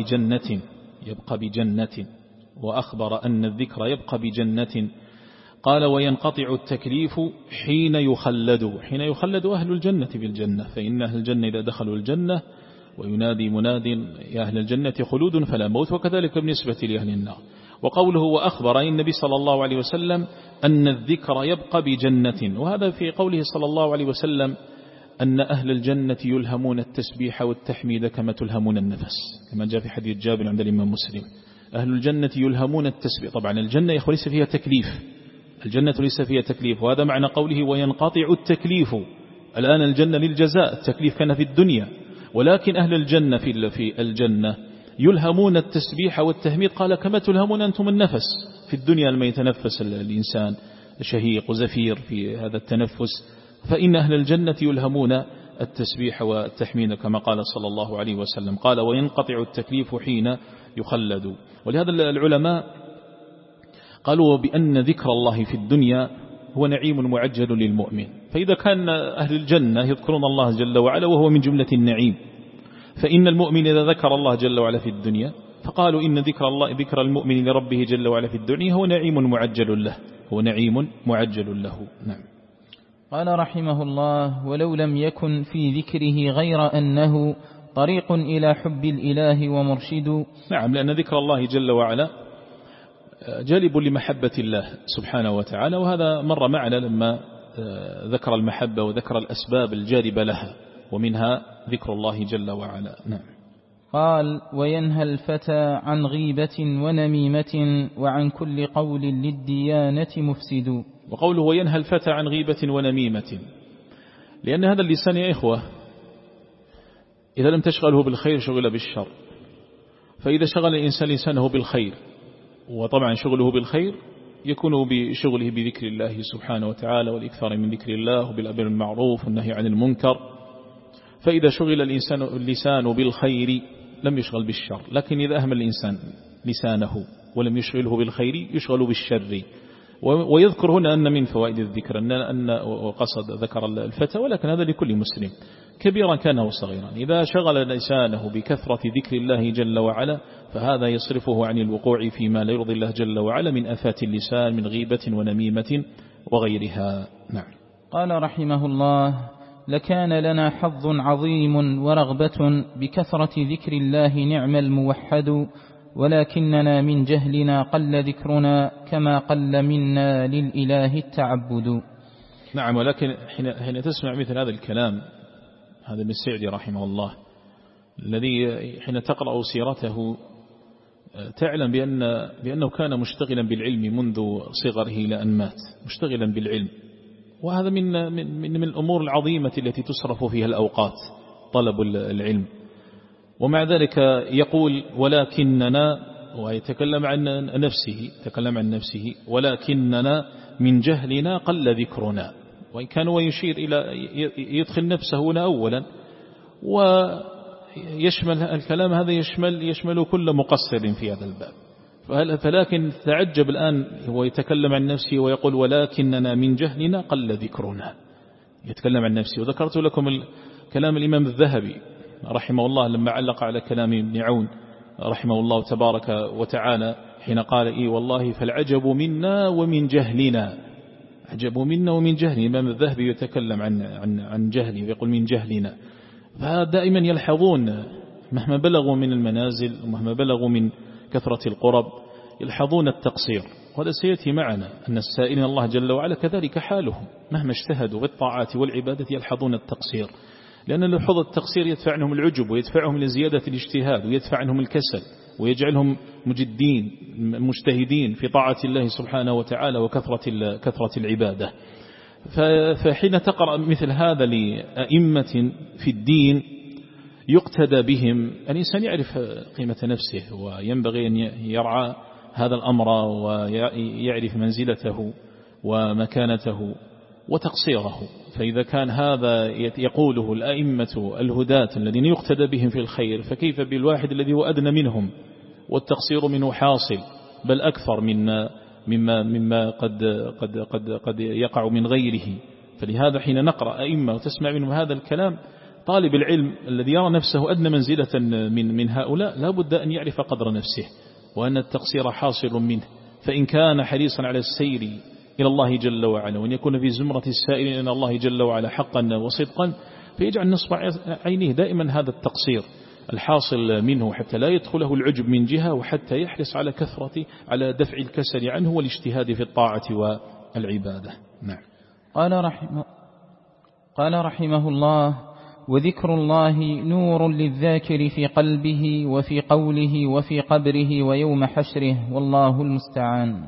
بجنة وأخبر أن الذكر يبقى بجنة. قال: وينقطع التكليف حين يخلد أهل الجنة بالجنة، فإن أهل الجنة إذا دخلوا الجنة وينادي مناد: يا أهل الجنة خلود فلا موت، وكذلك بالنسبة لأهل النار. وقوله وأخبر أي النبي صلى الله عليه وسلم أن الذكر يبقى بجنة، وهذا في قوله صلى الله عليه وسلم أن أهل الجنة يلهمون التسبيح والتحميد كما تلهمون النفس، كما جاء في حديث جابر عند الإمام مسلم. أهل الجنة يلهمون التسبيح. طبعا الجنة ليس فيها تكليف، الجنة ليس فيها تكليف، وهذا معنى قوله وينقطع التكليف. الآن الجنة للجزاء، التكليف كان في الدنيا، ولكن أهل الجنة في الجنة يلهمون التسبيح والتحميد. قال: كما تلهمون أنتم النفس في الدنيا لما يتنفس الإنسان شهيق وزفير في هذا التنفس، فإن أهل الجنة يلهمون التسبيح والتحميد كما قال صلى الله عليه وسلم. قال: وينقطع التكليف حين يخلد. ولهذا العلماء قالوا بأن ذكر الله في الدنيا هو نعيم معجل للمؤمن، فإذا كان أهل الجنة يذكرون الله جل وعلا وهو من جملة النعيم، فإن المؤمن إذا ذكر الله جل وعلا في الدنيا فقالوا إن ذكر المؤمن لربه جل وعلا في الدنيا هو نعيم معجل له. نعم. قال رحمه الله: ولو لم يكن في ذكره غير أنه طريق إلى حب الإله ومرشد. نعم، لأن ذكر الله جل وعلا جالب لمحبة الله سبحانه وتعالى، وهذا مر معنا لما ذكر المحبة وذكر الأسباب الجالبة لها، ومنها ذكر الله جل وعلا. نعم. قال: وينهى الفتى عن غيبة ونميمة وعن كل قول للديانة مفسد. وقوله وينهى الفتى عن غيبة ونميمة، لأن هذا اللسان يا إخوة إذا لم تشغله بالخير شغل بالشر، فإذا شغل الإنسان لسانه بالخير، وطبعا شغله بالخير يكون بشغله بذكر الله سبحانه وتعالى والإكثار من ذكر الله وبالأمر بالمعروف والنهي عن المنكر، فإذا شغل اللسان بالخير لم يشغل بالشر. لكن إذا أهمل الإنسان لسانه ولم يشغله بالخير يشغل بالشر. ويذكر هنا أن من فوائد الذكر أن وقصد ذكر الفتى، ولكن هذا لكل مسلم كبيرا كان وصغيرا، إذا شغل لسانه بكثرة ذكر الله جل وعلا فهذا يصرفه عن الوقوع فيما لا يرضي الله جل وعلا من آفات اللسان من غيبة ونميمة وغيرها. نعم. قال رحمه الله: لكان لنا حظ عظيم ورغبة بكثرة ذكر الله نعم الموحد، ولكننا من جهلنا قل ذكرنا كما قل منا للإله التعبد. نعم، ولكن حين تسمع مثل هذا الكلام، هذا ابن السعدي رحمه الله الذي حين تقرأ سيرته تعلم بأنه كان مشتغلا بالعلم منذ صغره إلى أن مات، مشتغلا بالعلم، وهذا من الأمور العظيمة التي تصرف فيها الأوقات، طلب العلم. ومع ذلك يقول ولكننا، ويتكلم عن نفسه، ولكننا من جهلنا قل ذكرنا. وإن كان ويشير إلى يدخل نفسه هنا أولا، ويشمل الكلام هذا يشمل كل مقصر في هذا الباب. فلكن تعجب الآن هو يتكلم عن نفسه ويقول ولكننا من جهلنا قل ذكرنا، يتكلم عن نفسه. وذكرت لكم كلام الإمام الذهبي رحمه الله لما علق على كلام ابن عون رحمه الله تبارك وتعالى حين قال والله فالعجب منا ومن جهلنا، عجب منا ومن جهلنا. الإمام الذهبي يتكلم عن جهله ويقول من جهلنا. فدائما يلحظون مهما بلغوا من المنازل ومهما بلغوا من كثرة القرب يلحظون التقصير، وهذا سيأتي معنا أن السائلين الله جل وعلا كذلك حالهم مهما اجتهدوا بالطاعات والعبادة يلحظون التقصير، لأن لحظ التقصير يدفع عنهم العجب ويدفعهم لزيادة الاجتهاد ويدفع عنهم الكسل ويجعلهم مجدين مجتهدين في طاعة الله سبحانه وتعالى وكثرة العبادة. فحين تقرأ مثل هذا لأئمة في الدين يقتدى بهم، الإنسان يعرف قيمة نفسه وينبغي أن يرعى هذا الأمر ويعرف منزلته ومكانته وتقصيره. فإذا كان هذا يقوله الأئمة الهداة الذين يقتدى بهم في الخير، فكيف بالواحد الذي هو أدنى منهم والتقصير منه حاصل بل أكثر من مما قد يقع من غيره. فلهذا حين نقرأ أئمة وتسمع منهم هذا الكلام، طالب العلم الذي يرى نفسه أدنى منزلة من هؤلاء لا بد أن يعرف قدر نفسه وأن التقصير حاصل منه. فإن كان حريصا على السير إلى الله جل وعلا وأن يكون في زمرة السائرين إلى الله جل وعلا حقا وصدقا، فيجعل نصب عينيه دائما هذا التقصير الحاصل منه، حتى لا يدخله العجب من جهة، وحتى يحرص على دفع الكسل عنه والاجتهاد في الطاعة والعبادة. نعم. قال رحمه الله: وذكر الله نور للذاكر في قلبه وفي قوله وفي قبره ويوم حشره، والله المستعان.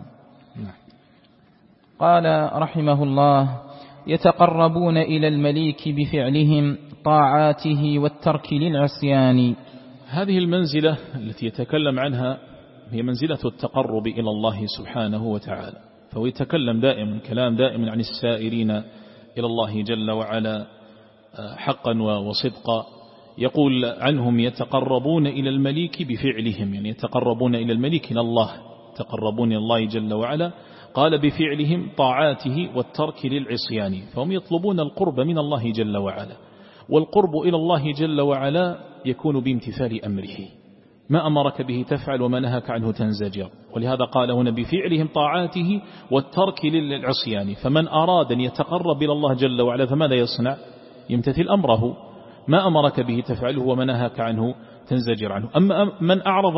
قال رحمه الله: يتقربون إلى المليك بفعلهم طاعاته والترك للعصيان. هذه المنزلة التي يتكلم عنها هي منزلة التقرب إلى الله سبحانه وتعالى، فهو يتكلم كلام دائما عن السائرين إلى الله جل وعلا حقا وصدقا. يقول عنهم يتقربون إلى المليك بفعلهم، يعني يتقربون إلى المليك إلى الله، يتقربون إلى الله جل وعلا. قال بفعلهم طاعاته والترك للعصيان، فهم يطلبون القرب من الله جل وعلا، والقرب إلى الله جل وعلا يكون بامتثال أمره، ما أمرك به تفعل وما نهاك عنه تنزجر. ولهذا قال هنا بفعلهم طاعاته والترك للعصيان. فمن أراد أن يتقرب إلى الله جل وعلا فماذا يصنع؟ يمتثل أمره، ما أمرك به تفعله وما نهاك عنه تنزجر عنه. أما من أعرض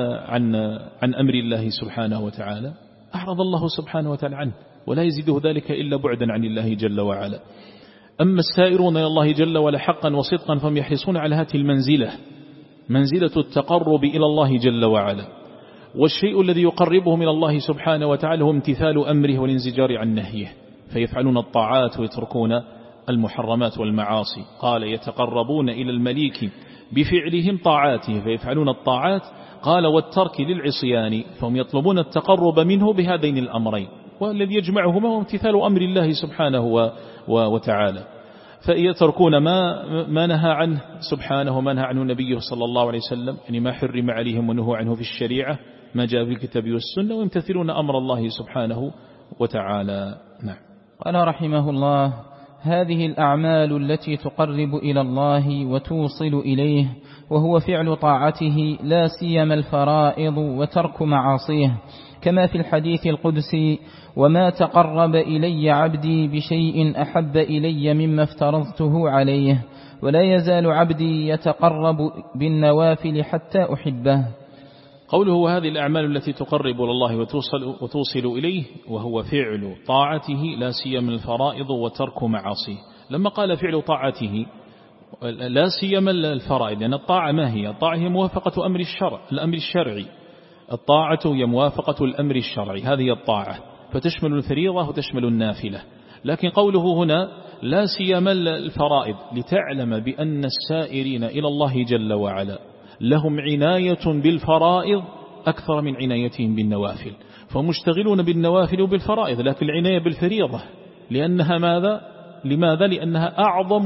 عن أمر الله سبحانه وتعالى أعرض الله سبحانه وتعالى عنه، ولا يزيده ذلك إلا بعدا عن الله جل وعلا. أما السائرون إلى الله جل وعلا حقا وصدقا فهم يحرصون على هذه المنزلة، منزلة التقرب إلى الله جل وعلا. والشيء الذي يقربهم إلى الله سبحانه وتعالى هو امتثال أمره والانزجار عن نهيه، فيفعلون الطاعات ويتركون المحرمات والمعاصي. قال يتقربون إلى المليك بفعلهم طاعاته، فيفعلون الطاعات. قال والترك للعصيان، فهم يطلبون التقرب منه بهذين الأمرين، والذي يجمعهما هو امتثال أمر الله سبحانه وتعالى. فيتركون ما نهى عنه سبحانه وما نهى عنه نبيه صلى الله عليه وسلم، يعني ما حرم عليهم ونهوا عنه في الشريعة، ما جاء في الكتاب والسنة، ويمتثلون أمر الله سبحانه وتعالى. نعم. قال رحمه الله: هذه الأعمال التي تقرب إلى الله وتوصل إليه، وهو فعل طاعته لا سيما الفرائض وترك معاصيه، كما في الحديث القدسي: وما تقرب إلي عبدي بشيء أحب إلي مما افترضته عليه، ولا يزال عبدي يتقرب بالنوافل حتى أحبه. قوله هذه الأعمال التي تقرب إلى الله وتوصل إليه، وهو فعل طاعته لا سيما الفرائض وترك معاصيه. لما قال فعل طاعته لا سيما الفرائض، لأن الطاعة ما هي؟ الطاعة هي موافقة الأمر الشرعي. الطاعة هي موافقة الأمر الشرعي، هذه الطاعة، فتشمل الفريضة وتشمل النافلة. لكن قوله هنا لا سيما الفرائض، لتعلم بأن السائرين إلى الله جل وعلا لهم عناية بالفرائض أكثر من عنايتهم بالنوافل، فهم مشتغلون بالنوافل وبالفرائض، لكن العناية بالفريضة لأنها ماذا؟ لماذا؟ لأنها أعظم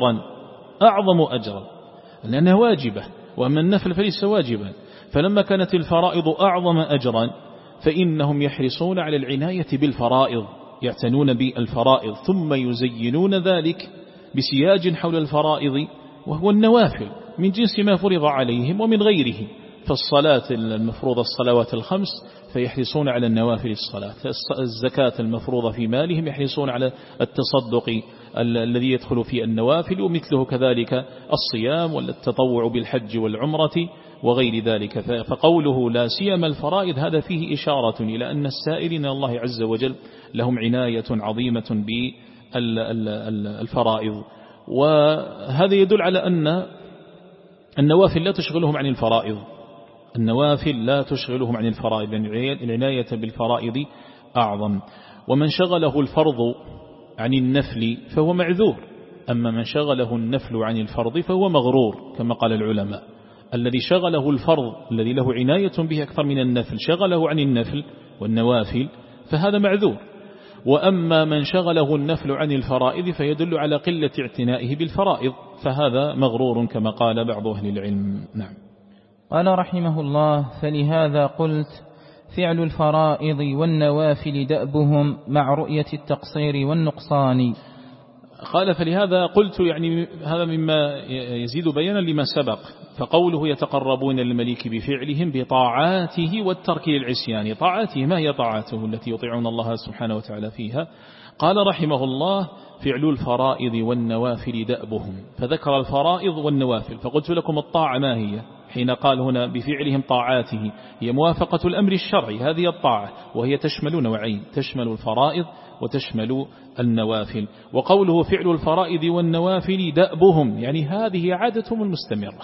أجرا لأنها واجبة، وأما النفل فليس واجبا. فلما كانت الفرائض أعظم أجرا فإنهم يحرصون على العناية بالفرائض، يعتنون بالفرائض، ثم يزينون ذلك بسياج حول الفرائض وهو النوافل من جنس ما فرض عليهم ومن غيره. فالصلاة المفروضة الصلوات الخمس فيحرصون على النوافل الصلاة، الزكاة المفروضة في مالهم يحرصون على التصدق الذي يدخل في النوافل، ومثله كذلك الصيام والتطوع بالحج والعمرة وغير ذلك. فقوله لا سيما الفرائض هذا فيه إشارة إلى أن السائرين الله عز وجل لهم عناية عظيمة بالفرائض. وهذا يدل على أن النوافل لا تشغلهم عن الفرائض، النوافل لا تشغلهم عن الفرائض، العناية بالفرائض أعظم. ومن شغله الفرض عن النفل فهو معذور، أما من شغله النفل عن الفرض فهو مغرور، كما قال العلماء. الذي شغله الفرض الذي له عناية به أكثر من النفل شغله عن النفل والنوافل فهذا معذور. وأما من شغله النفل عن الفرائض فيدل على قلة اعتنائه بالفرائض، فهذا مغرور كما قال بعض أهل العلم. نعم. قال رحمه الله: فلهذا قلت فعل الفرائض والنوافل دأبهم مع رؤية التقصير والنقصان. قال فلهذا قلت يعني هذا مما يزيد بيانا لما سبق. فقوله يتقربون للملك بفعلهم بطاعاته والترك للعصيان. طاعاته ما هي طاعاته التي يطيعون الله سبحانه وتعالى فيها؟ قال رحمه الله فعل الفرائض والنوافل دأبهم، فذكر الفرائض والنوافل. فقلت لكم الطاعة ما هي حين قال هنا بفعلهم طاعاته؟ هي موافقة الأمر الشرعي، هذه الطاعة، وهي تشمل نوعين، تشمل الفرائض وتشمل النوافل. وقوله فعل الفرائض والنوافل دأبهم يعني هذه عادتهم المستمرة،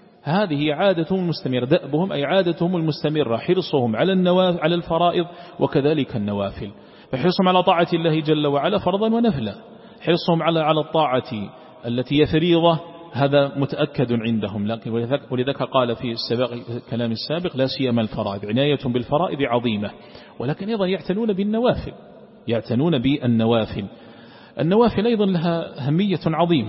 هذه عادتهم المستمرة. دأبهم أي عادتهم المستمرة، حرصهم على الفرائض وكذلك النوافل. فحرصهم على طاعة الله جل وعلا فرضا ونفلا، حرصهم على الطاعة التي هي فريضة، هذا متأكد عندهم. لكن ولذلك قال في الكلام السابق لا سيما الفرائض، عناية بالفرائض عظيمة، ولكن أيضا يعتنون بالنوافل، يعتنون بالنوافل. النوافل أيضا لها أهمية عظيمة،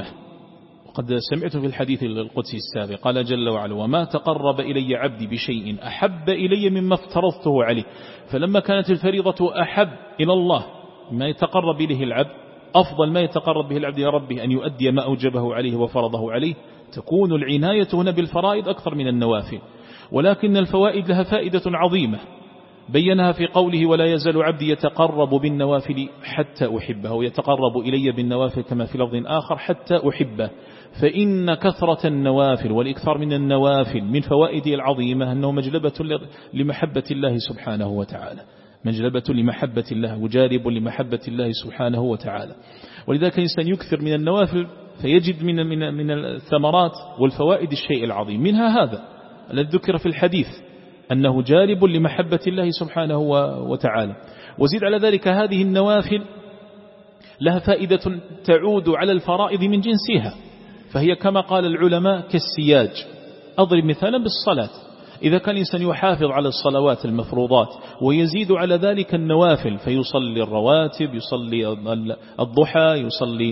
وقد سمعت في الحديث القدسي السابق قال جل وعلا وما تقرب إلي عبدي بشيء أحب إلي مما افترضته عليه. فلما كانت الفريضة أحب إلى الله ما يتقرب إليه العبد، أفضل ما يتقرب به العبد إلى ربه أن يؤدي ما أوجبه عليه وفرضه عليه، تكون العناية هنا بالفرائض أكثر من النوافل. ولكن الفوائد لها فائدة عظيمة بينها في قوله ولا يزال عبدي يتقرب بالنوافل حتى أحبه، ويتقرب إلي بالنوافل كما في لفظ آخر حتى أحبه. فإن كثرة النوافل والإكثار من النوافل من فوائده العظيمة أنه مجلبة لمحبة الله سبحانه وتعالى، مجلبة لمحبة الله وجالب لمحبة الله سبحانه وتعالى. ولذلك الإنسان يكثر من النوافل فيجد من الثمرات والفوائد الشيء العظيم. منها هذا الذي ذكر في الحديث أنه جالب لمحبة الله سبحانه وتعالى. وزيد على ذلك هذه النوافل لها فائدة تعود على الفرائض من جنسها، فهي كما قال العلماء كالسياج. أضرب مثالا بالصلاة، إذا كان الإنسان يحافظ على الصلوات المفروضات ويزيد على ذلك النوافل، فيصلي الرواتب، يصلي الضحى،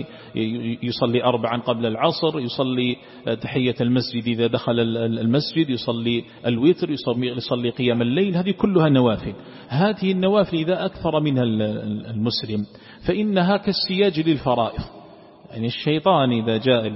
يصلي 4 قبل العصر، يصلي تحية المسجد إذا دخل المسجد، يصلي الوتر، يصلي قيام الليل، هذه كلها نوافل. هذه النوافل إذا أكثر منها المسلم فإنها كالسياج للفرائض. يعني الشيطان إذا جاء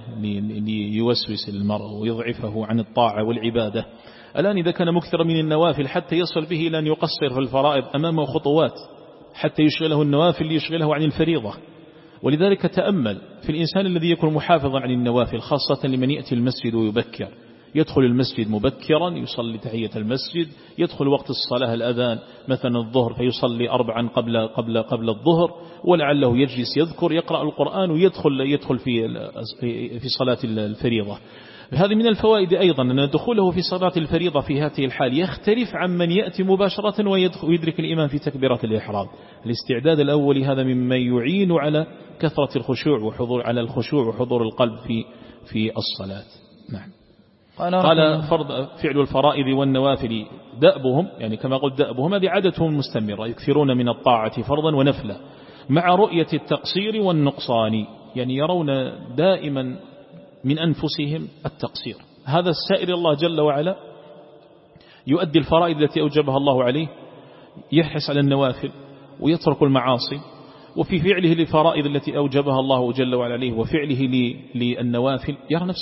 ليوسوس المرء ويضعفه عن الطاعة والعبادة، الآن إذا كان مكثر من النوافل حتى يصل به إلى أن يقصر في الفرائض أمامه خطوات حتى يشغله النوافل ليشغله عن الفريضة. ولذلك تأمل في الإنسان الذي يكون محافظا عن النوافل، خاصة لمن يأتي المسجد ويبكر، يدخل المسجد مبكرا يصلي تحية المسجد، يدخل وقت الصلاة الأذان مثلا الظهر فيصلي 4 قبل الظهر، ولعله يجلس يذكر يقرأ القرآن ويدخل في صلاة الفريضة. هذه من الفوائد أيضا أن دخوله في صلاة الفريضة في هذه الحال يختلف عن من يأتي مباشرة ويدرك الإمام في تكبيرة الإحرام. الاستعداد الأول هذا مما يعين على كثرة الخشوع وحضور القلب في الصلاة. نعم. قال فعل الفرائض والنوافل دأبهم، يعني كما قلت دأبهم هذه عادتهم المستمرة، يكثرون من الطاعة فرضا ونفلا مع رؤية التقصير والنقصان، يعني يرون دائما من أنفسهم التقصير. هذا السائر الله جل وعلا يؤدي الفرائض التي أوجبها الله عليه، يحرص على النوافل ويترك المعاصي، وفي فعله للفرائض التي أوجبها الله جل وعلا عليه وفعله للنوافل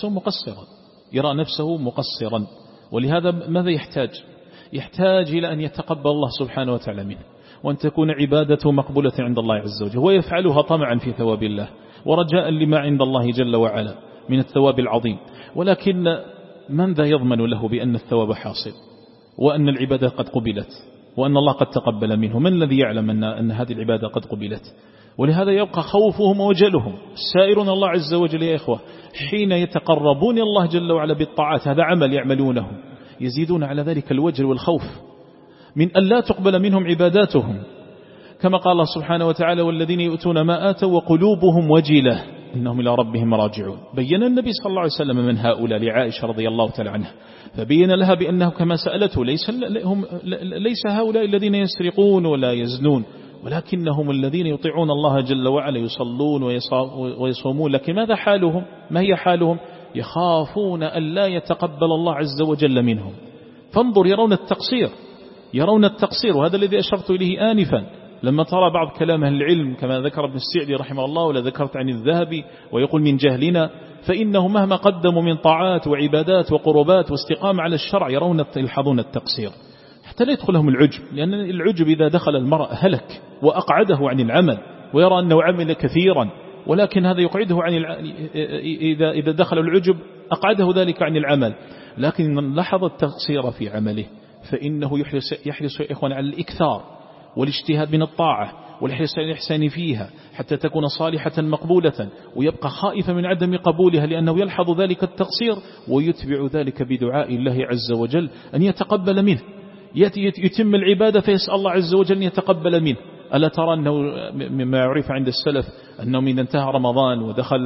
يرى نفسه مقصرا. ولهذا ماذا يحتاج إلى أن يتقبل الله سبحانه وتعالى منه، وأن تكون عبادته مقبولة عند الله عز وجل، ويفعلها طمعا في ثواب الله ورجاء لما عند الله جل وعلا من الثواب العظيم. ولكن من ذا يضمن له بأن الثواب حاصل وأن العبادة قد قبلت وأن الله قد تقبل منه؟ من الذي يعلم أن هذه العبادة قد قبلت؟ ولهذا يبقى خوفهم ووجلهم. السائرون الله عز وجل يا إخوة حين يتقربون الله جل وعلا بالطاعات، هذا عمل يعملونه، يزيدون على ذلك الوجل والخوف من أن لا تقبل منهم عباداتهم، كما قال الله سبحانه وتعالى والذين يؤتون ما آتوا وقلوبهم وجلة إنهم إلى ربهم راجعون. بين النبي صلى الله عليه وسلم من هؤلاء لعائشة رضي الله تعالى عنها، فبين لها بأنه كما سألته ليس هؤلاء الذين يسرقون ولا يزنون، ولكنهم الذين يطيعون الله جل وعلا، يصلون ويصومون. لكن ماذا حالهم؟ ما هي حالهم؟ يخافون أن لا يتقبل الله عز وجل منهم. فانظر، يرون التقصير، يرون التقصير، وهذا الذي أشرت إليه آنفا لما ترى بعض كلام أهل العلم كما ذكر ابن السعدي رحمه الله، ولا ذكرت عن الذهبي ويقول من جهلنا، فإنه مهما قدموا من طاعات وعبادات وقربات واستقامة على الشرع يلحظون التقصير، حتى لا يدخلهم العجب، لأن العجب إذا دخل المرء هلك وأقعده عن العمل، ويرى أنه عمل كثيرا، ولكن هذا يقعده عن إذا دخل العجب أقعده ذلك عن العمل. لكن من لاحظ التقصير في عمله فإنه يحرص يا إخوان على الإكثار والاجتهاد من الطاعة والحرص على الإحسان فيها حتى تكون صالحة مقبولة، ويبقى خائفا من عدم قبولها لأنه يلحظ ذلك التقصير، ويتبع ذلك بدعاء الله عز وجل أن يتقبل منه، يتم العبادة فيسأل الله عز وجل أن يتقبل منه. ألا ترى أنه مما يعرف عند السلف أنهم إذا انتهى رمضان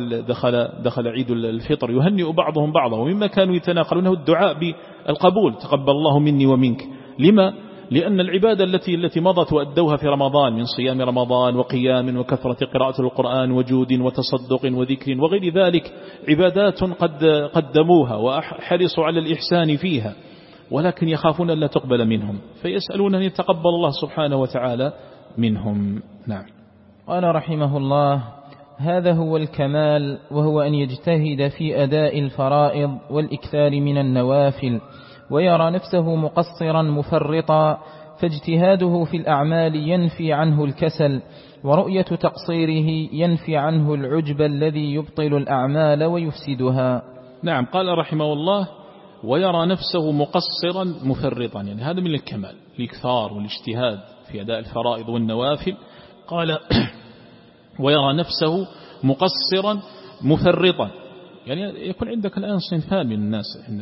ودخل عيد الفطر يهنئ بعضهم بعضا، ومما كانوا يتناقلونه الدعاء بالقبول، تقبل الله مني ومنك. لما؟ لأن العبادة التي مضت وأدوها في رمضان من صيام رمضان وقيام وكثرة قراءة القرآن وجود وتصدق وذكر وغير ذلك عبادات قد قدموها وحرصوا على الإحسان فيها، ولكن يخافون أن لا تقبل منهم، فيسألون أن يتقبل الله سبحانه وتعالى منهم. نعم. قال رحمه الله: هذا هو الكمال، وهو أن يجتهد في أداء الفرائض والإكثار من النوافل، ويرى نفسه مقصرا مفرطا، فاجتهاده في الأعمال ينفي عنه الكسل، ورؤية تقصيره ينفي عنه العجب الذي يبطل الأعمال ويفسدها. نعم. قال رحمه الله: ويرى نفسه مقصرا مفرطا، يعني هذا من الكمال، الإكثار والاجتهاد في أداء الفرائض والنوافل. قال: ويرى نفسه مقصرا مفرطا، يعني يكون عندك الآن صنفان من الناس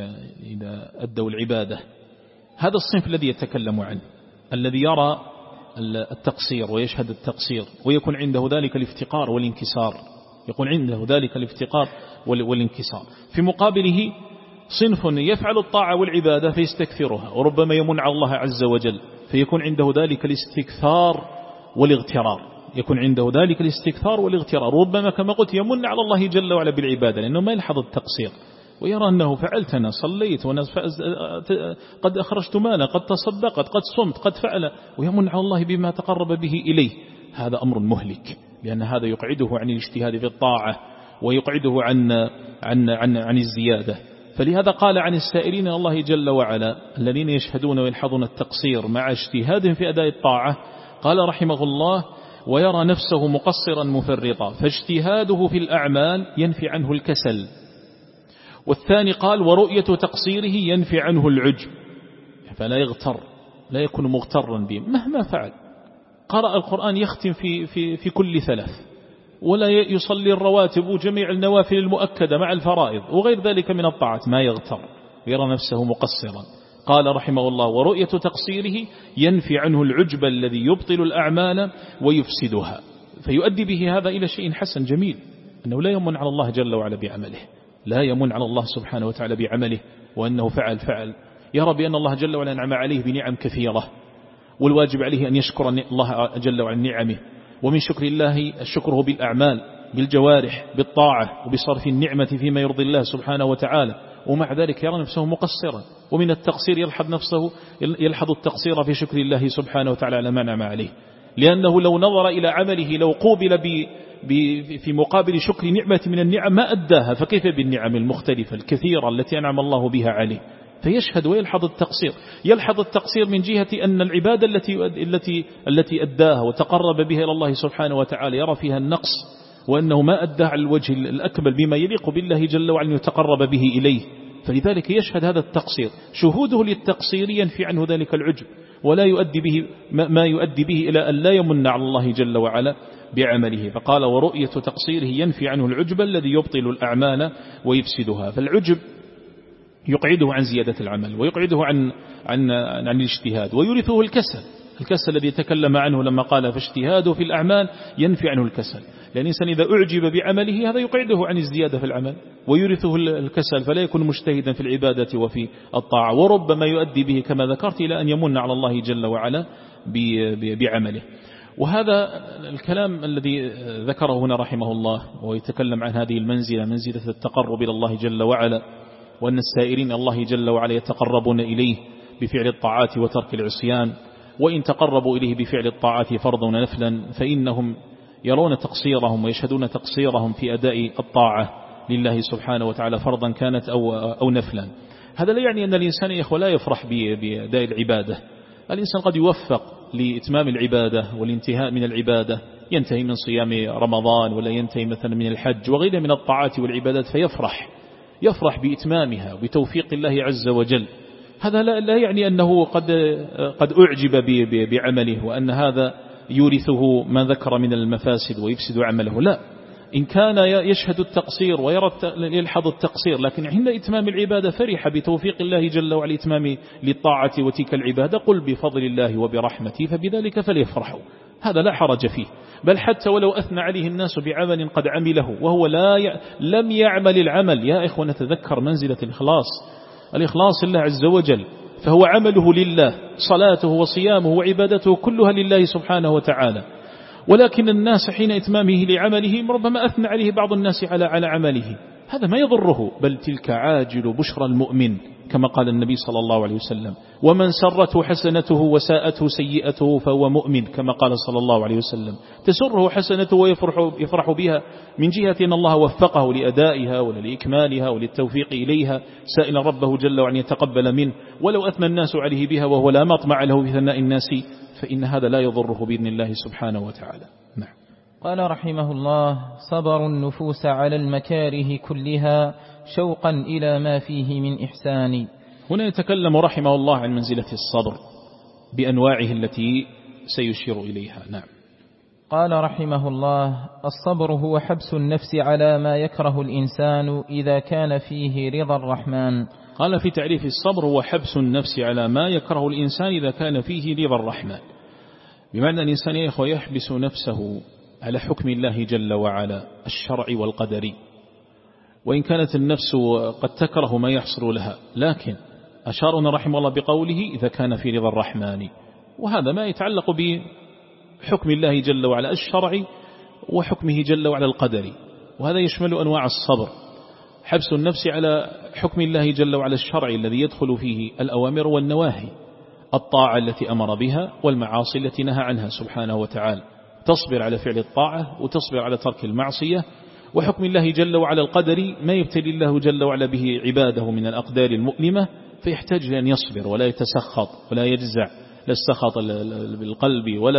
إذا أدوا العبادة. هذا الصنف الذي يتكلم عنه، الذي يرى التقصير ويشهد التقصير ويكون عنده ذلك الافتقار والانكسار، يكون عنده ذلك الافتقار والانكسار. في مقابله صنف يفعل الطاعة والعبادة فيستكثرها، وربما يمن على الله عز وجل فيكون عنده ذلك الاستكثار والاغترار، يكون عنده ذلك الاستكثار والاغترار، ربما كما قلت يمن على الله جل وعلا بالعبادة لأنه ما يلحظ التقصير، ويرى أنه فعلت، أنا صليت، وأنا قد أخرجت مالا، قد تصدقت، قد صمت، قد فعل، ويمن على الله بما تقرب به إليه. هذا أمر مهلك، لأن هذا يقعده عن الاجتهاد في الطاعة ويقعده عن الزيادة. فلهذا قال عن السائرين الله جل وعلا الذين يشهدون ويلحظون التقصير مع اجتهادهم في أداء الطاعة، قال رحمه الله: ويرى نفسه مقصرا مفرطا، فاجتهاده في الأعمال ينفي عنه الكسل. والثاني قال: ورؤية تقصيره ينفي عنه العجب، فلا يغتر، لا يكون مغترا به مهما فعل. قرأ القرآن يختم في كل ثلاث، ولا يصلي الرواتب وجميع النوافل المؤكدة مع الفرائض وغير ذلك من الطاعات، ما يغتر، يرى نفسه مقصرا. قال رحمه الله: ورؤية تقصيره ينفي عنه العجب الذي يبطل الأعمال ويفسدها. فيؤدي به هذا إلى شيء حسن جميل، أنه لا يمن على الله جل وعلا بعمله، لا يمن على الله سبحانه وتعالى بعمله وأنه فعل، يرى بأن الله جل وعلا أنعم عليه بنعم كثيرة، والواجب عليه أن يشكر الله جل وعلا نعمه، ومن شكر الله شكره بالأعمال، بالجوارح، بالطاعة، وبصرف النعمة فيما يرضي الله سبحانه وتعالى، ومع ذلك يرى نفسه مقصرا. ومن التقصير يلحظ التقصير في شكر الله سبحانه وتعالى على ما نعم عليه، لأنه لو نظر إلى عمله لو قوبل في مقابل شكر نعمة من النعم ما أداها، فكيف بالنعم المختلفة الكثيرة التي أنعم الله بها عليه؟ فيشهد ويلحظ التقصير، يلحظ التقصير من جهة أن العبادة التي أداها وتقرب بها إلى الله سبحانه وتعالى يرى فيها النقص، وأنه ما أداها على الوجه الأكمل بما يليق بالله جل وعلا يتقرب به إليه. فلذلك يشهد هذا التقصير، شهوده للتقصير ينفي عنه ذلك العجب، ولا يؤدي به ما يؤدي به إلى أن لا يمن على الله جل وعلا بعمله. فقال: ورؤية تقصيره ينفي عنه العجب الذي يبطل الأعمال ويفسدها. فالعجب يقعده عن زيادة العمل، ويقعده عن الاجتهاد، ويورثه الكسل الذي تكلم عنه لما قال: فاجتهاده في الأعمال ينفي عنه الكسل. لأن الإنسان إذا أعجب بعمله هذا يقعده عن الزيادة في العمل ويورثه الكسل، فلا يكون مجتهدا في العبادة وفي الطاعة، وربما يؤدي به كما ذكرت إلى أن يمن على الله جل وعلا بعمله. وهذا الكلام الذي ذكره هنا رحمه الله ويتكلم عن هذه المنزلة، منزلة التقرب إلى الله جل وعلا، وأن السائرين الله جل وعلا يتقربون إليه بفعل الطاعات وترك العصيان، وإن تقربوا إليه بفعل الطاعات فرضا ونفلا فإنهم يرون تقصيرهم ويشهدون تقصيرهم في أداء الطاعة لله سبحانه وتعالى فرضا كانت أو نفلا. هذا لا يعني أن الإنسان يا إخوة لا يفرح بأداء العبادة. الإنسان قد يوفق لإتمام العبادة والانتهاء من العبادة، ينتهي من صيام رمضان ولا ينتهي مثلا من الحج وغيرها من الطاعات والعبادات يفرح بإتمامها وبتوفيق الله عز وجل. هذا لا يعني أنه قد أعجب بعمله وأن هذا يورثه ما ذكر من المفاسد ويفسد عمله، لا. إن كان يشهد التقصير ويلحظ التقصير لكن عند إتمام العبادة فرح بتوفيق الله جل وعلا إتمام للطاعة وتلك العبادة، قل بفضل الله وبرحمته فبذلك فليفرحوا، هذا لا حرج فيه. بل حتى ولو أثنى عليه الناس بعمل قد عمله وهو لم يعمل العمل، يا إخوة نتذكر منزلة الإخلاص لله عز وجل، فهو عمله لله، صلاته وصيامه وعبادته كلها لله سبحانه وتعالى، ولكن الناس حين إتمامه لعمله ربما أثنى عليه بعض الناس على عمله، هذا ما يضره، بل تلك عاجل بشرى المؤمن كما قال النبي صلى الله عليه وسلم، ومن سرته حسنته وساءته سيئته فهو مؤمن كما قال صلى الله عليه وسلم. تسره حسنته ويفرح بها من جهة أن الله وفقه لأدائها ولإكمالها وللتوفيق إليها، سائلا ربه جل وعلا يتقبل منه، ولو أثنى الناس عليه بها وهو لا مطمع له في ثناء الناس فإن هذا لا يضره بإذن الله سبحانه وتعالى. نعم. قال رحمه الله: صبر النفوس على المكاره كلها شوقا إلى ما فيه من إحسان. هنا يتكلم رحمه الله عن منزلة الصبر بأنواعه التي سيشير إليها. نعم. قال رحمه الله: الصبر هو حبس النفس على ما يكره الإنسان إذا كان فيه رضا الرحمن. قال في تعريف الصبر هو حبس النفس على ما يكره الإنسان إذا كان فيه رضا الرحمن، بمعنى الإنسان يا إخوة يحبس نفسه على حكم الله جل وعلا الشرعي والقدري، وإن كانت النفس قد تكره ما يحصل لها، لكن أشارنا رحمه الله بقوله إذا كان في رضا الرحمن، وهذا ما يتعلق بحكم الله جل وعلا الشرعي وحكمه جل وعلا القدري، وهذا يشمل أنواع الصبر: حبس النفس على حكم الله جل وعلا الشرعي الذي يدخل فيه الأوامر والنواهي، الطاعة التي أمر بها والمعاصي التي نهى عنها سبحانه وتعالى، تصبر على فعل الطاعة وتصبر على ترك المعصية. وحكم الله جل وعلا القدري ما يبتلي الله جل وعلا به عباده من الأقدار المؤلمة، فيحتاج لأن يصبر ولا يتسخط ولا يجزع، لا السخط بالقلب ولا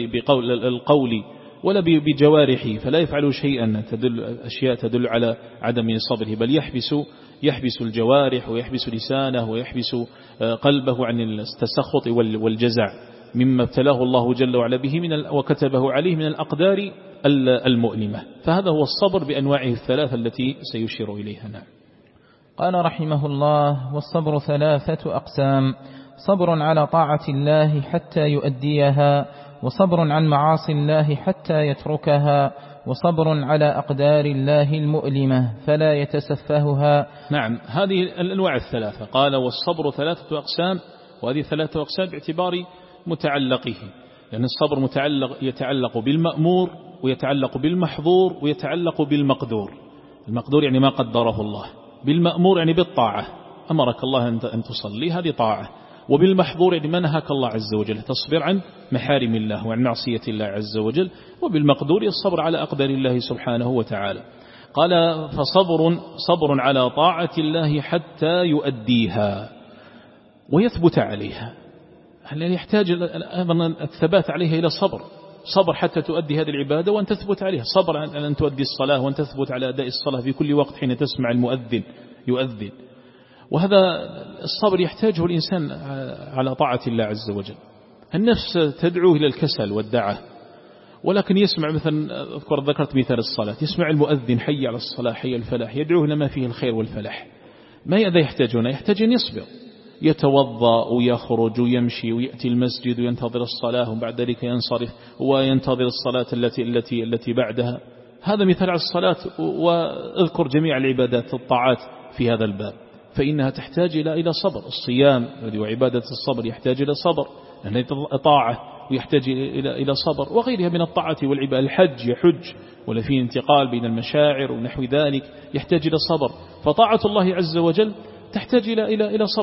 بالقول ولا بجوارحه، فلا يفعل شيئا أشياء تدل على عدم صبره، بل يحبس الجوارح ويحبس لسانه ويحبس قلبه عن التسخط والجزع مما ابتلاه الله جل وعلا به وكتبه عليه من الأقدار المؤلمة. فهذا هو الصبر بأنواعه الثلاثة التي سيشير إليها. نعم. قال رحمه الله: والصبر ثلاثة أقسام: صبر على طاعة الله حتى يؤديها، وصبر عن معاصي الله حتى يتركها، وصبر على أقدار الله المؤلمة فلا يتسفهها. نعم، هذه الأنواع الثلاثة. قال: والصبر ثلاثة أقسام، وهذه ثلاثة أقسام باعتبار متعلقه، لأن الصبر يتعلق بالمأمور ويتعلق بالمحظور ويتعلق بالمقدور. المقدور يعني ما قدره الله، بالمأمور يعني بالطاعة، أمرك الله أن تصلي، هذه طاعة، وبالمحظور يعني ما نهاك الله عز وجل، تصبر عن محارم الله وعن معصية الله عز وجل، وبالمقدور الصبر على أقدار الله سبحانه وتعالى. قال: صبر على طاعة الله حتى يؤديها ويثبت عليها، يعني يحتاج أيضا الثبات عليها إلى صبر حتى تؤدي هذه العبادة وأن تثبت عليها، صبر على أن تؤدي الصلاة وأن تثبت على أداء الصلاة في كل وقت حين تسمع المؤذن يؤذن. وهذا الصبر يحتاجه الإنسان على طاعة الله عز وجل. النفس تدعوه إلى الكسل والدعة، ولكن يسمع مثلا ذكرت مثال الصلاة، يسمع المؤذن حي على الصلاة حي الفلاح، يدعوه لما فيه الخير والفلاح. ماذا يحتاج هنا؟ يحتاج أن يصبر، يتوضأ ويخرج ويمشي ويأتي المسجد وينتظر الصلاة، وبعد ذلك ينصرف وينتظر الصلاة التي بعدها. هذا مثال على الصلاة، واذكر جميع العبادات الطاعات في هذا الباب، فإنها تحتاج إلى صبر. الصيام وعبادة الصبر يحتاج إلى صبر، لأنها طاعة ويحتاج إلى صبر، وغيرها من الطاعة والعبادة. الحج يحج ولا فيه انتقال بين المشاعر ونحو ذلك، يحتاج إلى صبر. فطاعة الله عز وجل تحتاج إلى صبر،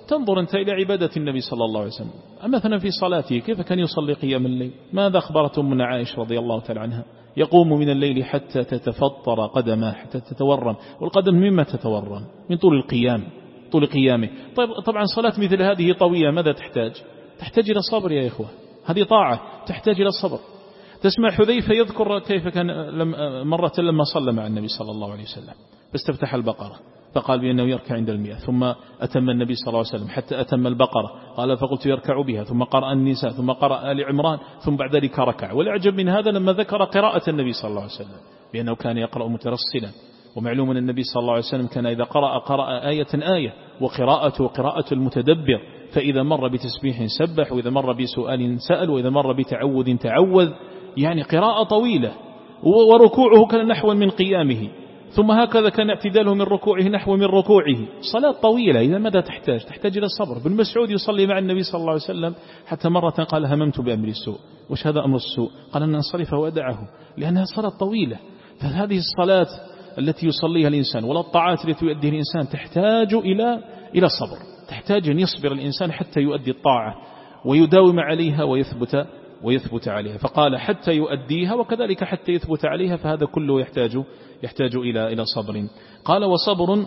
تنظر أنت إلى عبادة النبي صلى الله عليه وسلم. مثلا في صلاته كيف كان يصلي قيام الليل؟ ماذا أخبرت أمنا عائشة رضي الله تعالى عنها؟ يقوم من الليل حتى تتفطر قدمه، حتى تتورم. والقدم مما تتورم؟ من طول القيام، طول قيامه. طبعا صلاة مثل هذه طويلة ماذا تحتاج؟ تحتاج إلى صبر يا إخوة، هذه طاعة تحتاج إلى الصبر. تسمع حذيفة يذكر كيف كان مرة لما صلى مع النبي صلى الله عليه وسلم فاستفتح البقرة فقال بأنه يركع عند 100، ثم أتم النبي صلى الله عليه وسلم حتى أتم البقرة، قال فقلت يركع بها، ثم قرأ النساء، ثم قرأ آل عمران، ثم بعد ذلك ركع. والأعجب من هذا لما ذكر قراءة النبي صلى الله عليه وسلم بأنه كان يقرأ مترسلا. ومعلوم أن النبي صلى الله عليه وسلم كان إذا قرأ آية، وقراءته قراءة المتدبر، فإذا مر بتسبيح سبح، وإذا مر بسؤال سأل، وإذا مر بتعوذ تعوذ، يعني قراءة طويلة. وركوعه كان نحو من قيامه، ثم هكذا كان اعتداله من ركوعه نحو من ركوعه. صلاة طويلة. إذا ماذا تحتاج؟ تحتاج إلى الصبر. بن مسعود يصلي مع النبي صلى الله عليه وسلم حتى مرة قال هممت بأمر السوء. وش هذا أمر السوء؟ قال أن انصرف وأدعه، لأنها صلاة طويلة. فهذه الصلاة التي يصليها الإنسان ولا الطاعات التي يؤديها الإنسان تحتاج إلى صبر، تحتاج أن يصبر الإنسان حتى يؤدي الطاعة ويداوم عليها ويثبت عليها. فقال حتى يؤديها، وكذلك حتى يثبت عليها، فهذا كله يحتاج إلى صبر. قال وصبر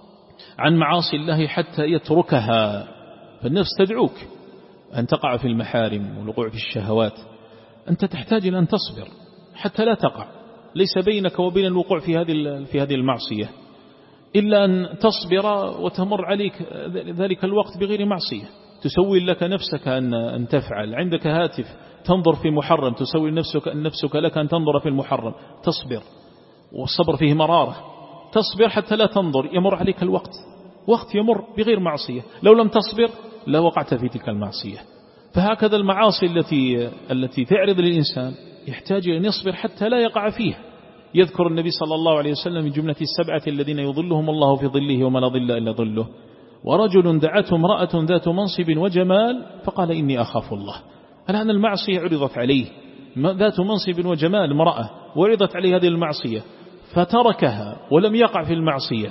عن معاصي الله حتى يتركها. فالنفس تدعوك أن تقع في المحارم والوقوع في الشهوات، أنت تحتاج أن تصبر حتى لا تقع. ليس بينك وبين الوقوع في هذه المعصية إلا أن تصبر وتمر عليك ذلك الوقت بغير معصية. تسوي لك نفسك أن تفعل، عندك هاتف تنظر في محرم، تسوي نفسك لك أن تنظر في المحرم، تصبر. والصبر فيه مرارة، تصبر حتى لا تنظر، يمر عليك الوقت، وقت يمر بغير معصية. لو لم تصبر لا وقعت في تلك المعصية. فهكذا المعاصي التي تعرض للإنسان يحتاج أن يصبر حتى لا يقع فيها. يذكر النبي صلى الله عليه وسلم من جملة السبعة الذين يظلهم الله في ظله وما لا ظل إلا ظله: ورجل دعته امرأة ذات منصب وجمال فقال إني أخاف الله. الآن المعصية عرضت عليه، ذات منصب وجمال، امرأة، وعرضت عليه هذه المعصية فتركها ولم يقع في المعصية.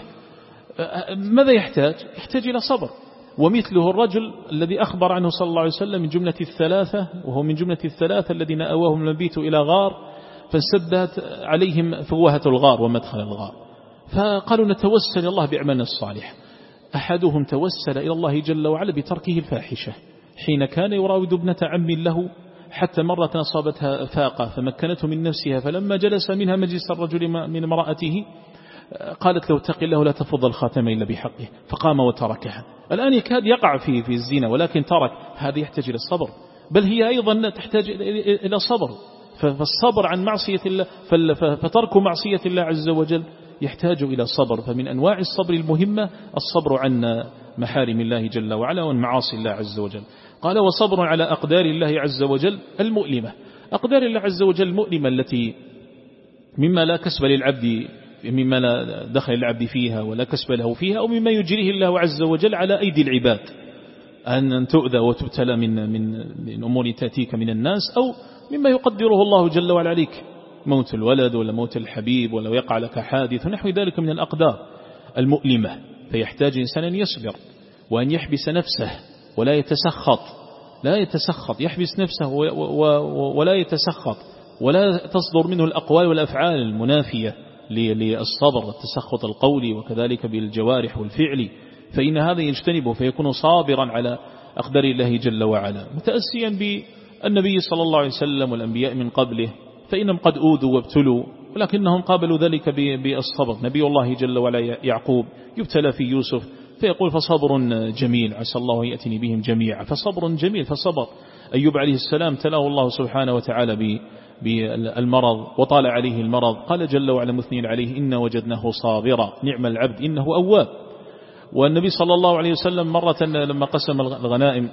ماذا يحتاج إلى صبر. ومثله الرجل الذي أخبر عنه صلى الله عليه وسلم من جملة الثلاثة، وهو من جملة الثلاثة الذين أواهم المبيت إلى غار فسدت عليهم فوهة الغار ومدخل الغار، فقالوا نتوسل إلى الله بأعمالنا الصالح. أحدهم توسل إلى الله جل وعلا بتركه الفاحشة حين كان يراود ابنة عم له، حتى مرة أصابتها فاقة فمكنته من نفسها، فلما جلس منها مجلس الرجل من امرأته قالت له اتق الله لا تفض الخاتم إلا بحقه، فقام وتركها. الآن يكاد يقع في الزنا ولكن ترك. هذه يحتاج إلى الصبر، بل هي أيضا تحتاج إلى صبر. فالصبر عن معصية الله، فترك معصية الله عز وجل يحتاج إلى صبر. فمن أنواع الصبر المهمة الصبر عن محارم الله جل وعلا وعن معاصي الله عز وجل. قال وصبر على أقدار الله عز وجل المؤلمة. أقدار الله عز وجل المؤلمة التي مما لا كسب للعبد، مما لا دخل العبد فيها ولا كسب له فيها، أو مما يجريه الله عز وجل على أيدي العباد، أن تؤذى وتبتلى من أمور تأتيك من الناس، أو مما يقدره الله جل وعلا عليك، موت الولد ولا موت الحبيب ولا يقع لك حادث ونحو ذلك من الأقدار المؤلمة. فيحتاج إنسان أن يصبر وأن يحبس نفسه ولا يتسخط، يحبس نفسه ولا يتسخط، ولا تصدر منه الأقوال والأفعال المنافية للصبر، التسخط القولي وكذلك بالجوارح والفعل، فإن هذا يجتنبه فيكون صابرا على أقدار الله جل وعلا، متأسيا بالنبي صلى الله عليه وسلم والأنبياء من قبله، فإنهم قد أوذوا وابتلوا ولكنهم قابلوا ذلك بالصبر. نبي الله جل وعلا يعقوب يبتلى في يوسف فيقول فصبر جميل عسى الله يأتني بهم جميعا، فصبر جميل فصبر. أيوب عليه السلام تلاه الله سبحانه وتعالى بالمرض وطال عليه المرض، قال جل وعلا مثنين عليه إنا وجدناه صابرا نعم العبد إنه أواب. والنبي صلى الله عليه وسلم مرة لما قسم الغنائم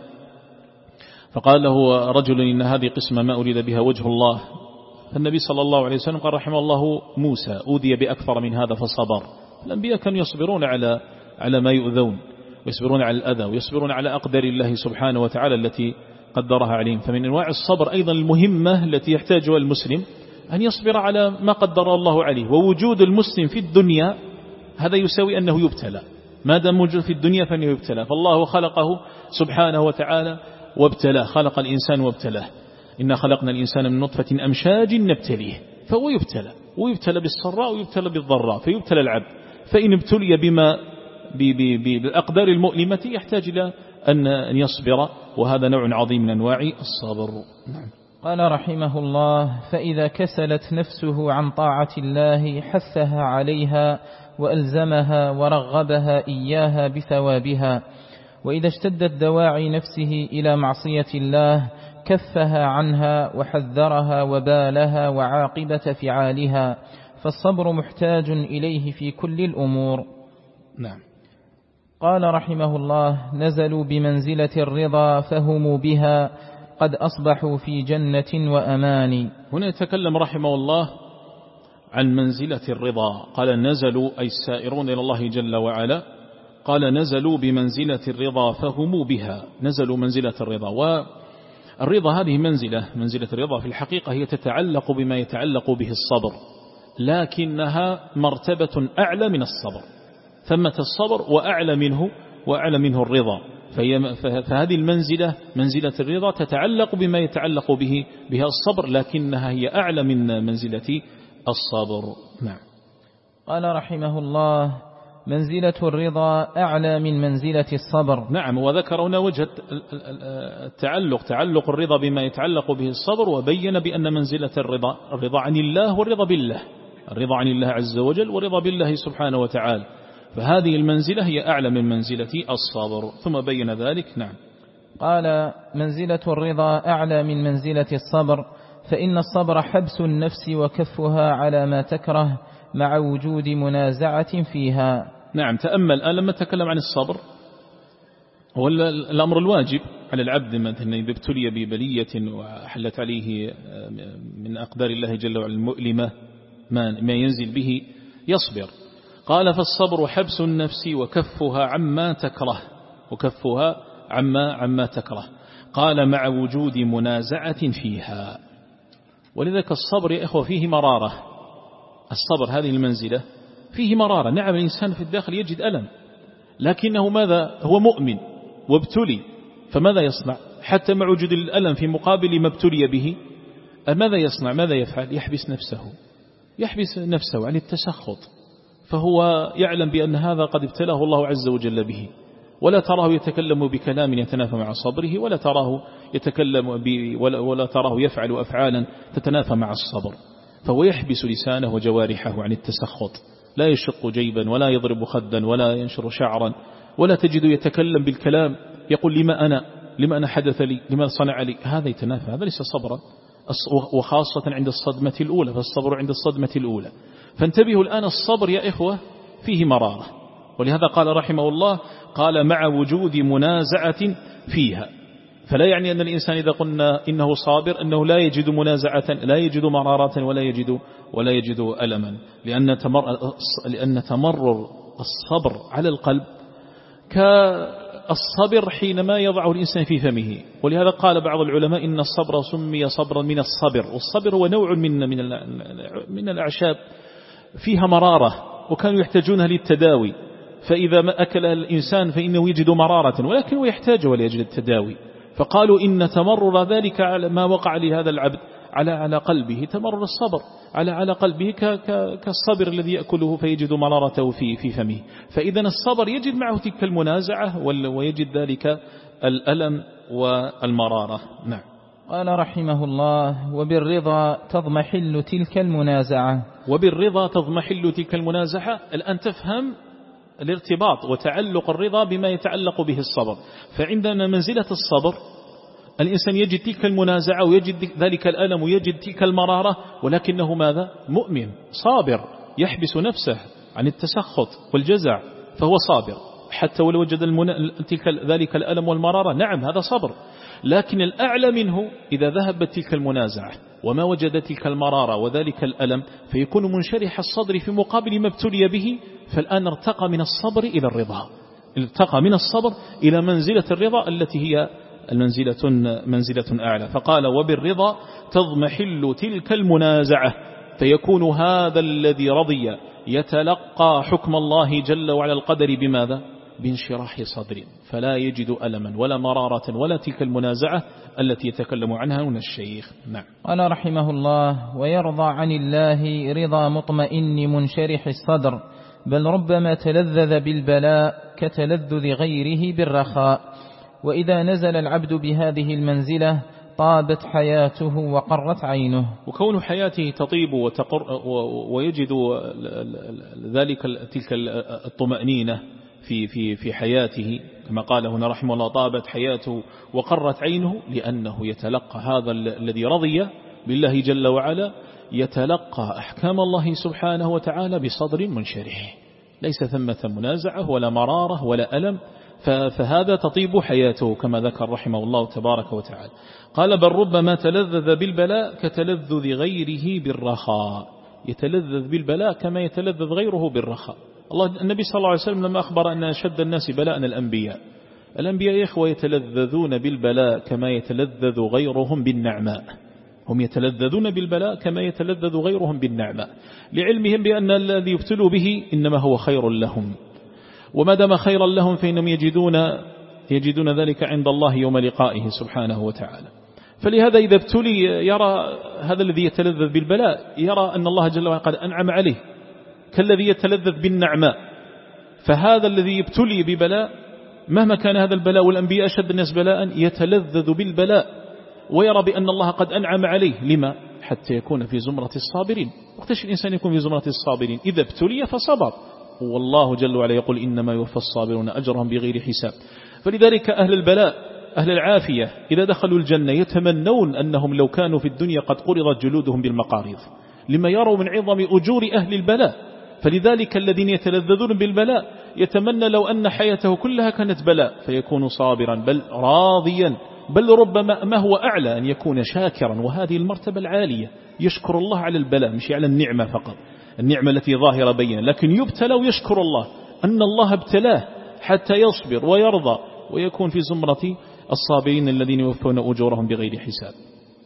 فقال له رجل إن هذه قسمة ما أريد بها وجه الله، فالنبي صلى الله عليه وسلم قال رحمه الله موسى أوذي بأكثر من هذا فصبر. الأنبياء كانوا يصبرون على ما يؤذون، ويصبرون على الأذى، ويصبرون على أقدار الله سبحانه وتعالى التي قدرها عليهم. فمن أنواع الصبر أيضا المهمة التي يحتاجها المسلم أن يصبر على ما قدر الله عليه. ووجود المسلم في الدنيا هذا يساوي أنه يبتلى، ما دام موجود في الدنيا فإنه يبتلى. فالله خلقه سبحانه وتعالى وابتلاه، خلق الإنسان وابتلاه. إنا خلقنا الإنسان من نطفة أمشاج نبتليه، فهو يبتلى بالسراء ويبتلى بالضراء، فيبتلى العبد. فإن ابتلي بالأقدار المؤلمة يحتاج إلى أن يصبر، وهذا نوع عظيم من أنواع الصبر. نعم. قال رحمه الله: فإذا كسلت نفسه عن طاعة الله حثها عليها وألزمها ورغبها إياها بثوابها، وإذا اشتدت دواعي نفسه إلى معصية الله كفها عنها وحذرها وبالها وعاقبة فعالها، فالصبر محتاج إليه في كل الأمور. نعم. قال رحمه الله: نزلوا بمنزلة الرضا فهموا بها قد أصبحوا في جنة وأمان. هنا يتكلم رحمه الله عن منزلة الرضا. قال نزلوا أي السائرون إلى الله جل وعلا، قال نزلوا بمنزلة الرضا فهموا بها، نزلوا منزلة الرضا. والرضا هذه منزلة الرضا في الحقيقة هي تتعلق بما يتعلق به الصبر، لكنها مرتبة أعلى من الصبر. ثمة الصبر وأعلى منه الرضا. فهذه المنزلة منزلة الرضا تتعلق بما يتعلق بها الصبر، لكنها هي أعلى من منزلة الصبر. نعم. قال رحمه الله: منزلة الرضا أعلى من منزلة الصبر. نعم. وذكر هنا وجه تعلق الرضا بما يتعلق به الصبر، وبين بأن منزلة الرضا عن الله والرضا بالله، الرضا عن الله عز وجل والرضا بالله سبحانه وتعالى، فهذه المنزلة هي أعلى من منزلة الصبر. ثم بين ذلك. نعم. قال: منزلة الرضا أعلى من منزلة الصبر، فإن الصبر حبس النفس وكفها على ما تكره مع وجود منازعة فيها. نعم. تأمل الآن لما تكلم عن الصبر، هو الأمر الواجب على العبد مثلا إذا ابتلي ببلية وحلت عليه من أقدار الله جل وعلا المؤلمة ما ينزل به يصبر. قال: فالصبر حبس النفس وكفها عما تكره، قال مع وجود منازعة فيها. ولذلك الصبر يا إخوة فيه مرارة. الصبر هذه المنزلة فيه مرارة. نعم الإنسان في الداخل يجد ألم، لكنه ماذا؟ هو مؤمن وابتلي، فماذا يصنع؟ حتى مع وجود الألم في مقابل ما ابتلي به ماذا يصنع؟ ماذا يفعل؟ يحبس نفسه عن التسخط، فهو يعلم بأن هذا قد ابتلاه الله عز وجل به، ولا تراه يتكلم بكلام يتنافى مع صبره، ولا تراه يفعل أفعالا تتنافى مع الصبر. فهو يحبس لسانه وجوارحه عن التسخط، لا يشق جيبا ولا يضرب خدا ولا ينشر شعرا، ولا تجد يتكلم بالكلام يقول لما أنا حدث لي، لما صنع لي. هذا يتنافى، هذا ليس صبرا، وخاصة عند الصدمة الأولى، فالصبر عند الصدمة الأولى. فانتبهوا الآن، الصبر يا إخوة فيه مرارة، ولهذا قال رحمه الله قال مع وجود منازعة فيها. فلا يعني أن الإنسان إذا قلنا إنه صابر أنه لا يجد منازعة، لا يجد مرارة، ولا يجد ألما، لأن تمرر الصبر على القلب كالصبر حينما يضعه الإنسان في فمه. ولهذا قال بعض العلماء إن الصبر سمي صبرا من الصبر، والصبر هو نوع من الأعشاب فيها مرارة، وكانوا يحتاجونها للتداوي، فإذا ما أكل الإنسان فإنه يجد مرارة، ولكنه يحتاج ولا يجد التداوي. فقالوا إن تمرر ذلك على ما وقع لهذا العبد على قلبه، تمرر الصبر على قلبه كالصبر الذي يأكله فيجد مرارته في فمه. فإذا الصبر يجد معه تلك المنازعة ويجد ذلك الألم والمرارة. نعم. قال رحمه الله: وبالرضا تضمحل تلك المنازعة. وبالرضا تضمحل تلك المنازعة. الآن تفهم الارتباط وتعلق الرضا بما يتعلق به الصبر. فعندنا منزلة الصبر الإنسان يجد تلك المنازعة ويجد ذلك الألم ويجد تلك المرارة، ولكنه ماذا؟ مؤمن صابر، يحبس نفسه عن التسخط والجزع، فهو صابر حتى ولو وجد ذلك الألم والمرارة. نعم هذا صبر. لكن الأعلى منه إذا ذهبت تلك المنازعة وما وجد تلك المرارة وذلك الألم، فيكون منشرح الصدر في مقابل ما ابتلي به. فالآن ارتقى من الصبر إلى الرضا، ارتقى من الصبر إلى منزلة الرضا التي هي منزلة أعلى. فقال: وبالرضا تضمحل تلك المنازعة، فيكون هذا الذي رضي يتلقى حكم الله جل وعلا القدر بماذا؟ بانشراح صدر، فلا يجد ألما ولا مرارة ولا تلك المنازعة التي يتكلم عنها هنا الشيخ. نعم. قال رحمه الله: ويرضى عن الله رضا مطمئن منشرح الصدر، بل ربما تلذذ بالبلاء كتلذذ غيره بالرخاء. وإذا نزل العبد بهذه المنزلة طابت حياته وقرت عينه. وكون حياته تطيب ويجد ذلك تلك الطمأنينة في حياته، كما قال هنا رحمه الله: طابت حياته وقرت عينه، لأنه يتلقى هذا الذي رضي بالله جل وعلا، يتلقى أحكام الله سبحانه وتعالى بصدر منشرح، ليس ثمة منازعة ولا مرارة ولا ألم، فهذا تطيب حياته كما ذكر رحمه الله تبارك وتعالى. قال: بل ربما تلذذ بالبلاء كتلذذ غيره بالرخاء، يتلذذ بالبلاء كما يتلذذ غيره بالرخاء. النبي صلى الله عليه وسلم لما أخبر أن أشد الناس بلاء الأنبياء يا إخوة يتلذذون بالبلاء كما يتلذذ غيرهم بالنعماء، هم يتلذذون بالبلاء كما يتلذذ غيرهم بالنعماء، لعلمهم بأن الذي يبتلوا به إنما هو خير لهم، وما دام خيرا لهم فإنهم يجدون ذلك عند الله يوم لقائه سبحانه وتعالى. فلهذا إذا ابتلي يرى هذا الذي يتلذذ بالبلاء يرى أن الله جل وعلا قد أنعم عليه كالذي يتلذذ بالنعماء، فهذا الذي يبتلي ببلاء مهما كان هذا البلاء، والأنبياء أشد الناس بلاء، يتلذذ بالبلاء ويرى بأن الله قد أنعم عليه. لما؟ حتى يكون في زمرة الصابرين. وقتش الإنسان يكون في زمرة الصابرين؟ إذا ابتلي فصبر، والله جل وعلا يقول: إنما يوفى الصابرون أجرهم بغير حساب. فلذلك أهل البلاء أهل العافية إذا دخلوا الجنة يتمنون أنهم لو كانوا في الدنيا قد قرضت جلودهم بالمقاريض، لما يروا من عظم أجور أهل البلاء. فلذلك الذين يتلذذون بالبلاء يتمنى لو أن حياته كلها كانت بلاء فيكون صابرا بل راضيا، بل ربما ما هو أعلى أن يكون شاكرا، وهذه المرتبة العالية، يشكر الله على البلاء مش على النعمة فقط، النعمة التي ظاهرة بينة، لكن يبتلى ويشكر الله أن الله ابتلاه حتى يصبر ويرضى ويكون في زمرة الصابرين الذين يوفون أجورهم بغير حساب.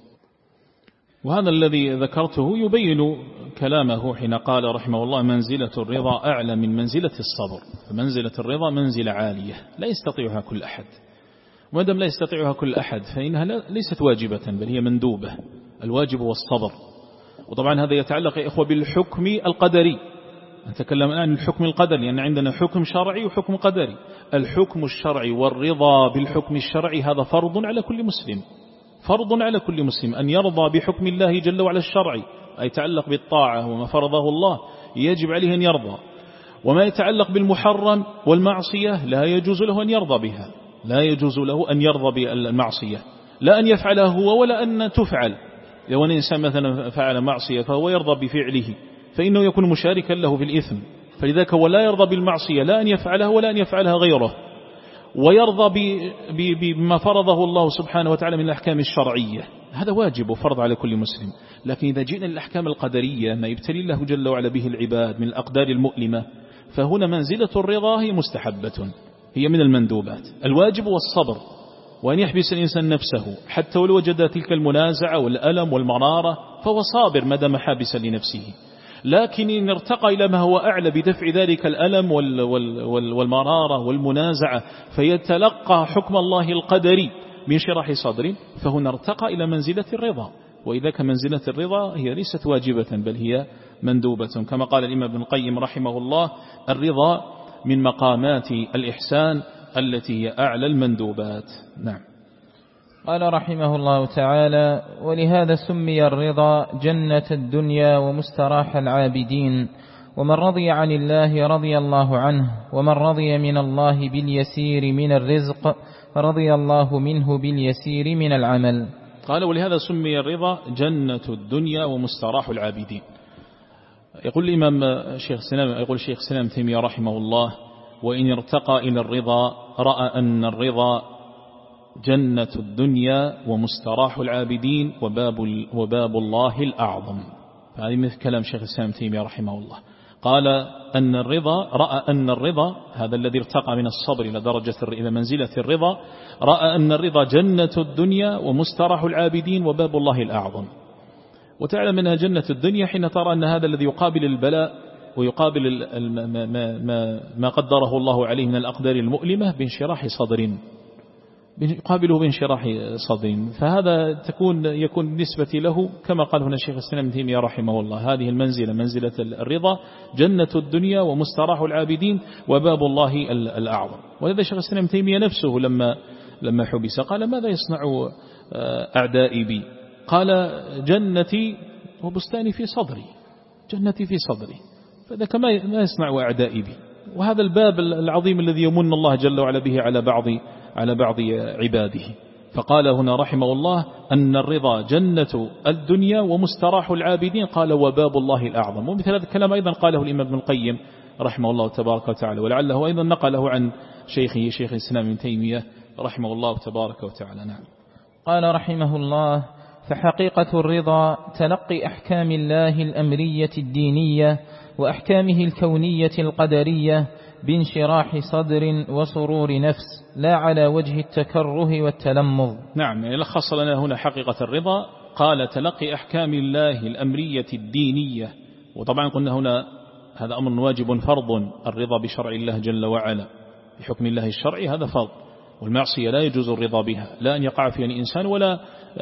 وهذا الذي ذكرته يبين كلامه حين قال رحمه الله: منزلة الرضا أعلى من منزلة الصبر. فمنزلة الرضا منزلة عالية لا يستطيعها كل أحد، ومادام لا يستطيعها كل أحد فإنها ليست واجبة بل هي مندوبة. الواجب والصبر. وطبعا هذا يتعلق يا إخوة بالحكم القدري، نتكلم الآن عن الحكم القدري لأن عندنا حكم شرعي وحكم قدري. الحكم الشرعي والرضا بالحكم الشرعي هذا فرض على كل مسلم، فرض على كل مسلم أن يرضى بحكم الله جل وعلا الشرعي، أي يتعلق بالطاعة وما فرضه الله يجب عليه أن يرضى. وما يتعلق بالمحرم والمعصية لا يجوز له أن يرضى بها، لا يجوز له أن يرضى بالمعصية، لا أن يفعلها هو ولا أن تفعل. لو أن إنسان مثلا فعل معصية فهو يرضى بفعله فإنه يكون مشاركا له في الإثم، فلذلك هو لا يرضى بالمعصية لا أن يفعلها ولا أن يفعلها غيره، ويرضى بما فرضه الله سبحانه وتعالى من الأحكام الشرعية. هذا واجب وفرض على كل مسلم. لكن إذا جئنا للأحكام القدرية ما يبتلي الله جل وعلا به العباد من الأقدار المؤلمة، فهنا منزلة الرضا هي مستحبة، هي من المندوبات. الواجب والصبر، وأن يحبس الإنسان نفسه حتى ولو وجد تلك المنازعة والألم والمرارة فهو صابر ما دام حابسا لنفسه. لكن إن ارتقى إلى ما هو أعلى بدفع ذلك الألم والمرارة والمنازعة فيتلقى حكم الله القدري من شرح صدر، فهنا ارتقى إلى منزلة الرضا. وإذا كمنزلة الرضا هي ليست واجبة بل هي مندوبة، كما قال الإمام ابن القيم رحمه الله: الرضا من مقامات الإحسان التي هي أعلى المندوبات. نعم. قال رحمه الله تعالى: ولهذا سمي الرضا جنة الدنيا ومستراح العابدين، ومن رضي عن الله رضي الله عنه، ومن رضي من الله باليسير من الرزق رضي الله منه باليسير من العمل. قال: ولهذا سمي الرضا جنة الدنيا ومستراح العابدين. يقول الإمام الشيخ سلام تيمية رحمه الله: وإن ارتقى إلى الرضا رأى أن الرضا جنة الدنيا ومستراح العابدين وباب الله الأعظم. هذه مثل كلام شيخ الإسلام تيمية رحمه الله. قال أن الرضا رأى أن الرضا هذا الذي ارتقى من الصبر إلى منزلة الرضا، رأى أن الرضا جنة الدنيا ومستراح العابدين وباب الله الأعظم. وتعلم أنها جنة الدنيا حين ترى أن هذا الذي يقابل البلاء ويقابل ما قدره الله عليه من الأقدار المؤلمة بانشراح صدر، يقابله بانشراح صدر، فهذا يكون بالنسبة له كما قال هنا الشيخ الإسلام ابن تيمية رحمه الله: هذه المنزلة منزلة الرضا، جنة الدنيا ومستراح العابدين وباب الله الأعظم. ولذا الشيخ الإسلام ابن تيمية نفسه لما حبس قال: ماذا يصنع أعدائي بي؟ قال: جنتي وبستاني في صدري، جنتي في صدري، فإذا كما يصنع أعدائي بي. وهذا الباب العظيم الذي يمن الله جل وعلا به على بعض عباده. فقال هنا رحمه الله أن الرضا جنة الدنيا ومستراح العابدين، قال: وباب الله الأعظم. ومثل هذا الكلام أيضا قاله الإمام ابن القيم رحمه الله تبارك وتعالى، ولعله أيضا نقله عن شيخه شيخ الإسلام ابن تيمية رحمه الله تبارك وتعالى. نعم. قال رحمه الله: فحقيقة الرضا تلقي أحكام الله الأمرية الدينية وأحكامه الكونية القدرية بانشراح صدر وسرور نفس، لا على وجه التكره والتلمذ. نعم، يلخص لنا هنا حقيقة الرضا، قال: تلقي أحكام الله الأمرية الدينية. وطبعا قلنا هنا هذا أمر واجب فرض، الرضا بشرع الله جل وعلا بحكم الله الشرعي هذا فرض، والمعصية لا يجوز الرضا بها، لا أن يقع فيها الإنسان ولا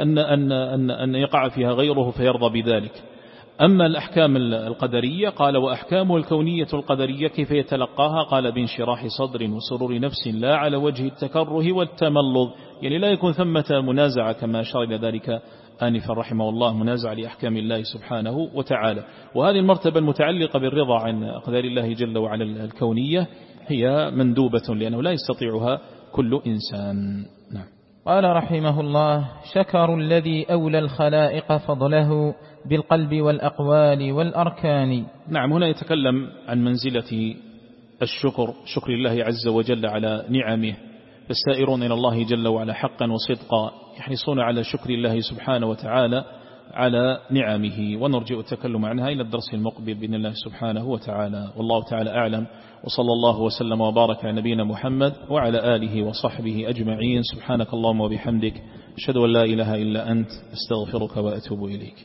أن يقع فيها غيره فيرضى بذلك. أما الأحكام القدرية قال: وأحكامه الكونية القدرية كيف يتلقاها؟ قال: بانشراح صدر وسرور نفس، لا على وجه التكره والتملظ، يعني لا يكون ثمة منازعة كما أشار إلى ذلك آنفا رحمه الله، منازعة لأحكام الله سبحانه وتعالى. وهذه المرتبة المتعلقة بالرضا عن أقدار الله جل وعلا الكونية هي مندوبة، لأنه لا يستطيعها كل إنسان. نعم. قال رحمه الله: شكر الذي أولى الخلائق فضله بالقلب والأقوال والأركان. نعم، هنا يتكلم عن منزلة الشكر، شكر الله عز وجل على نعمه. فالسائرون إلى الله جل وعلا حقا وصدقا يحرصون على شكر الله سبحانه وتعالى على نعمه، ونرجع التكلم عنها إلى الدرس المقبل بإذن الله سبحانه وتعالى. والله تعالى أعلم، وصلى الله وسلم وبارك على نبينا محمد وعلى آله وصحبه أجمعين. سبحانك اللهم وبحمدك، أشهد أن لا إله إلا أنت، أستغفرك وأتوب إليك.